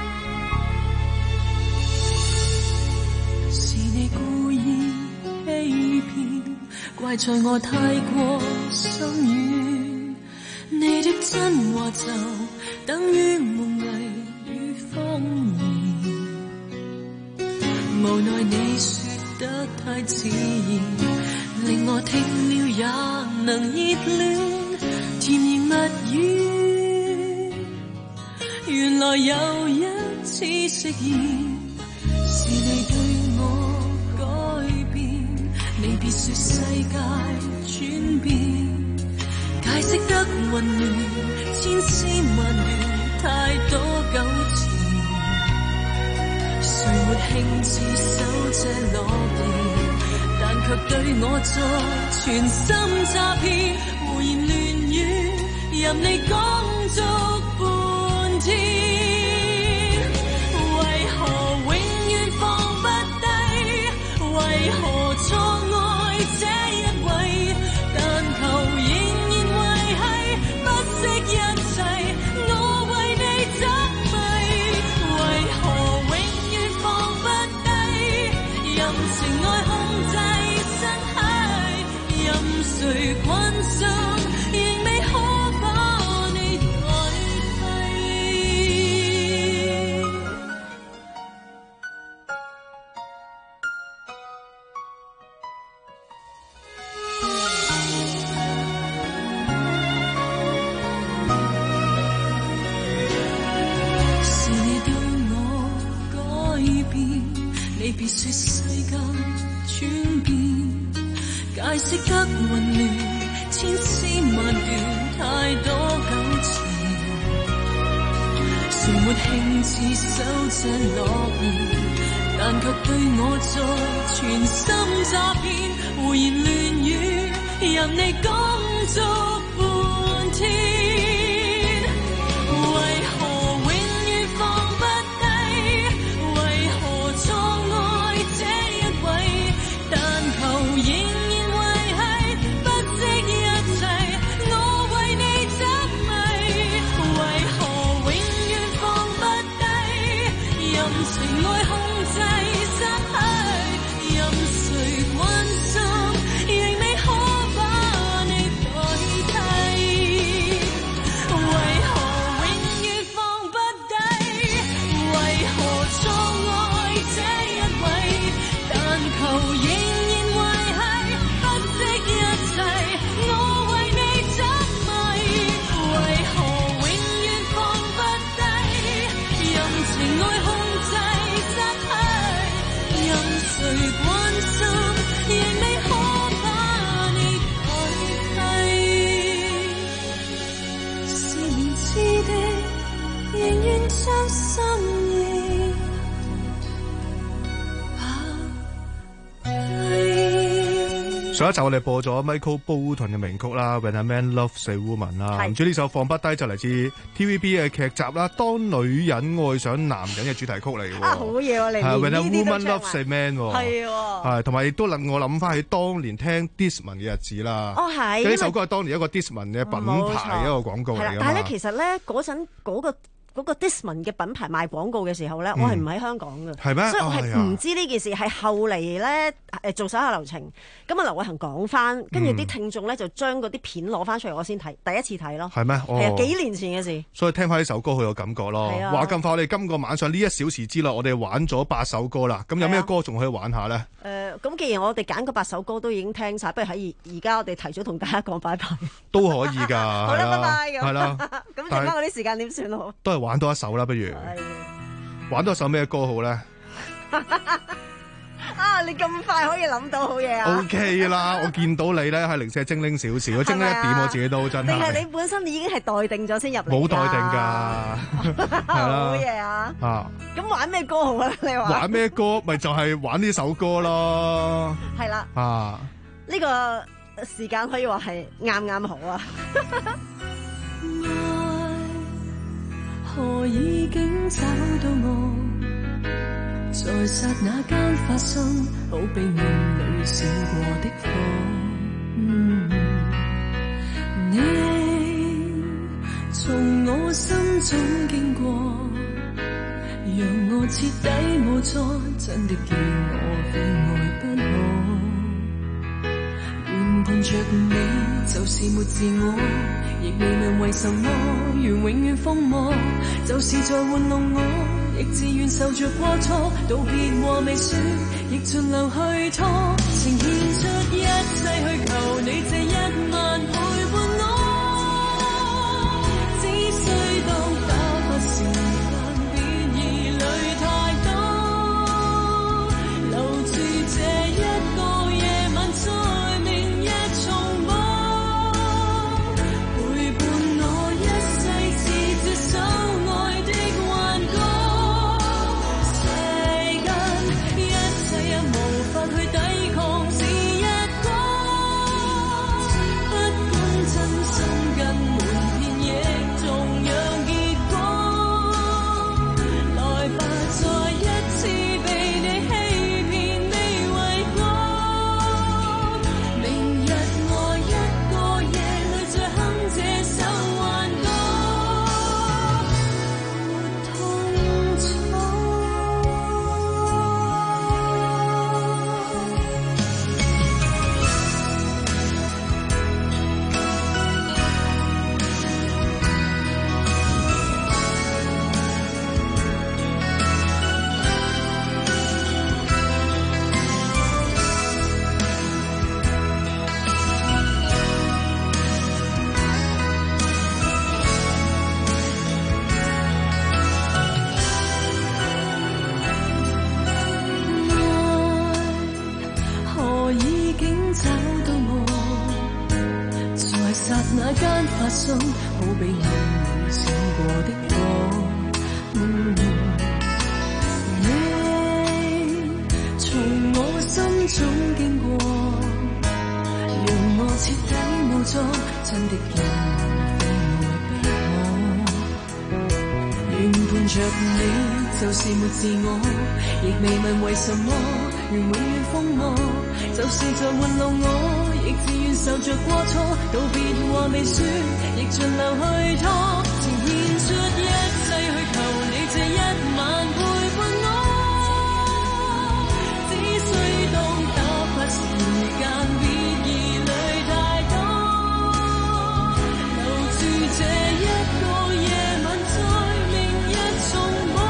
Speaker 13: 是你故意欺騙，怪在我太過心軟。你的真話就等於夢囈與謊言，無奈你說得太自然，令我聽了也能熱戀，甜言蜜語原來有一次食言，是你對我別說世界轉變，解釋得混亂，千絲萬段，太多糾纏。誰沒興致守這諾言，但卻對我再全心詐騙，胡言亂語，任你講足半天。為何永遠放不低？為何錯愛這一位？但求仍然維繫，不惜一切，我為你執迷。為何永遠放不低？任情愛控制身體，任誰關心，仍未可把你代替。是你對我改變，你別說世界轉變，解釋得混亂，千絲萬段，太多糾纏。誰沒興致守這諾言，但卻對我再全心詐騙，胡言亂語，任你講足半天。為何永遠放不低？為何錯愛這一位？但求仍然維繫，不惜一切，我為你執迷。為何永遠放不低？任情愛控制身體，任誰關心，仍未可把你代替。為何永遠放不低？為何錯愛這一位？但求仍然維繫，不惜一切，我為你執迷。為何永遠放不低？任情愛控制身體，任誰關心，仍未可把你代替。是明知的，仍願將心意
Speaker 19: 上一集我哋播咗 Michael Bolton 嘅名曲啦 ，When a Man Loves a Woman 啦，唔知呢首放不低就嚟自 T V B 嘅劇集啦，當女人愛上男人嘅主題曲嚟嘅喎。
Speaker 12: 啊，好嘢喎！你連
Speaker 19: When a
Speaker 12: 呢啲都
Speaker 19: Woman
Speaker 12: 唱
Speaker 19: Loves a Man 喎，
Speaker 12: 係喎，
Speaker 19: 係同埋亦都令我諗翻起當年聽 Discman 嘅日子啦。
Speaker 12: 哦，係。
Speaker 19: 因為呢首歌係當年一個 Discman 嘅品牌一個廣告嚟㗎嘛。
Speaker 12: 但係咧，其實咧嗰陣嗰個。嗰個 Discman 嘅品牌賣廣告嘅時候咧，我係唔喺香港嘅，
Speaker 19: 係咩？
Speaker 12: 所以我係唔知呢件事係後嚟咧誒做手下留情，咁啊劉偉恒講翻，跟住啲聽眾咧就將嗰啲片攞翻出嚟，我先睇第一次睇咯。
Speaker 19: 係咩？
Speaker 12: 係啊，幾年前嘅事。
Speaker 19: 所以聽翻呢首歌好有感覺咯。話咁快，我哋今個晚上呢一小時之內，我哋玩咗八首歌啦。咁有咩歌仲可以玩下咧？
Speaker 12: 誒，咁既然我哋揀嗰八首歌都已經聽晒，不如喺而而家我哋提早同大家講拜拜。
Speaker 19: 都可以㗎。
Speaker 12: 好啦，拜拜咁。
Speaker 19: 係啦。
Speaker 12: 咁剩翻嗰啲時間點算好？
Speaker 19: 都係玩多一首啦，不如。玩多首咩歌好咧？
Speaker 12: 啊！你咁快可以諗到好嘢啊
Speaker 19: ？O K 啦，我見到你咧係零舍精靈少少，精靈一點我自己都真係。
Speaker 12: 定係你本身已經係待定咗先入嚟？
Speaker 19: 冇待定㗎，係啦。
Speaker 12: 好嘢啊！
Speaker 19: 啊！
Speaker 12: 咁玩咩歌好啊？你話
Speaker 19: 玩咩歌？咪就係玩呢首歌咯。
Speaker 12: 係啦。
Speaker 19: 啊！
Speaker 12: 呢個時間可以話係啱啱好啊！
Speaker 13: 何已經找到我，在剎那間發生，好比夢裏閃過的火。嗯，你從我心中經過，讓我徹底無助，真的叫我非愛不可。原伴着你就是沒自我，亦未問為什麼，願永遠瘋魔，就是在玩弄我，亦自願受着過錯，道別和未說，亦盡量去拖，情獻出一切去求你這一晚陪伴我，只需當打發時間，別疑慮太多，留住這一個夜晚中。 間發送，好比偶然閃過的我。嗯，你從我心中經過，讓我徹底無助，真的叫我非愛不可。原伴着你就是沒自我，亦未問為什麼，願永遠瘋魔。就是在玩弄我，亦自願受着過錯。道別話未說，亦盡量去拖。情獻出一切去求你這一晚陪伴我。只需當打發時間，別疑慮太多。留住這一個夜晚，在明日重播。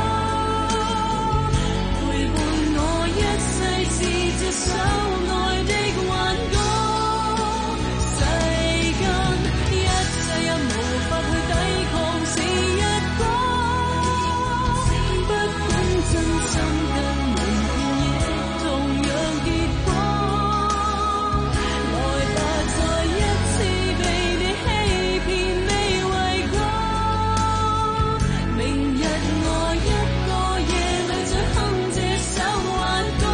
Speaker 13: 陪伴我一世是這首愛的幻歌。世間一切也無法去抵抗是一個。不管真心跟瞞騙亦同樣結果。來吧，再一次被你欺騙未為過。明日我一個夜裏再哼這首幻歌。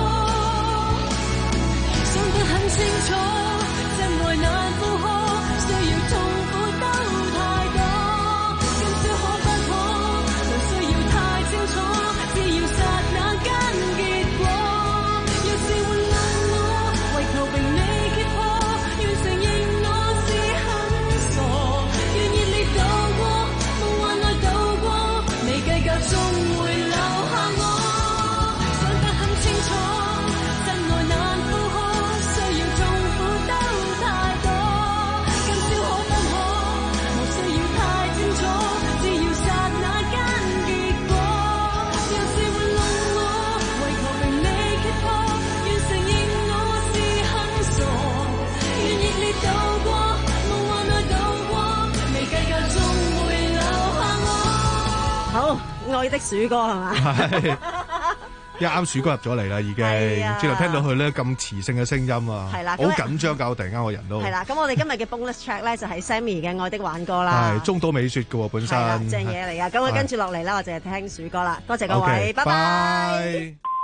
Speaker 13: 想得很清楚，真愛難負荷，需要痛苦都太多。今宵可不可，無需要太清楚，只要剎那間結果。若是玩弄我，為求被你揭破，願承認我是很傻。願熱烈度過，夢幻內度過，未計較終會留下我。想得很清楚，真愛難負荷，需要痛苦都太多。今宵可不可，無需要太清楚，只要剎那間結果。若是玩弄我，為求被你揭破，願承認我是很傻。願熱烈度過，夢幻內度過，未計較終會留下我。
Speaker 12: 好，愛的鼠歌係嘛？
Speaker 19: 係一啱鼠哥入咗嚟啦，已經
Speaker 12: 係啊
Speaker 19: 只能聽到佢咧咁磁性嘅聲音啊，
Speaker 12: 係啦
Speaker 19: 好緊張㗎，我突然間我人都
Speaker 12: 係啦，咁我哋今日嘅 bonus track 咧就係 Sammy 嘅《愛的挽歌》啦，
Speaker 19: 係中島美雪嘅喎本身，
Speaker 12: 係啦，正嘢嚟噶。咁我跟住落嚟啦，我就係聽鼠歌啦。多謝各位，
Speaker 19: OK，
Speaker 12: 拜拜。
Speaker 19: 拜。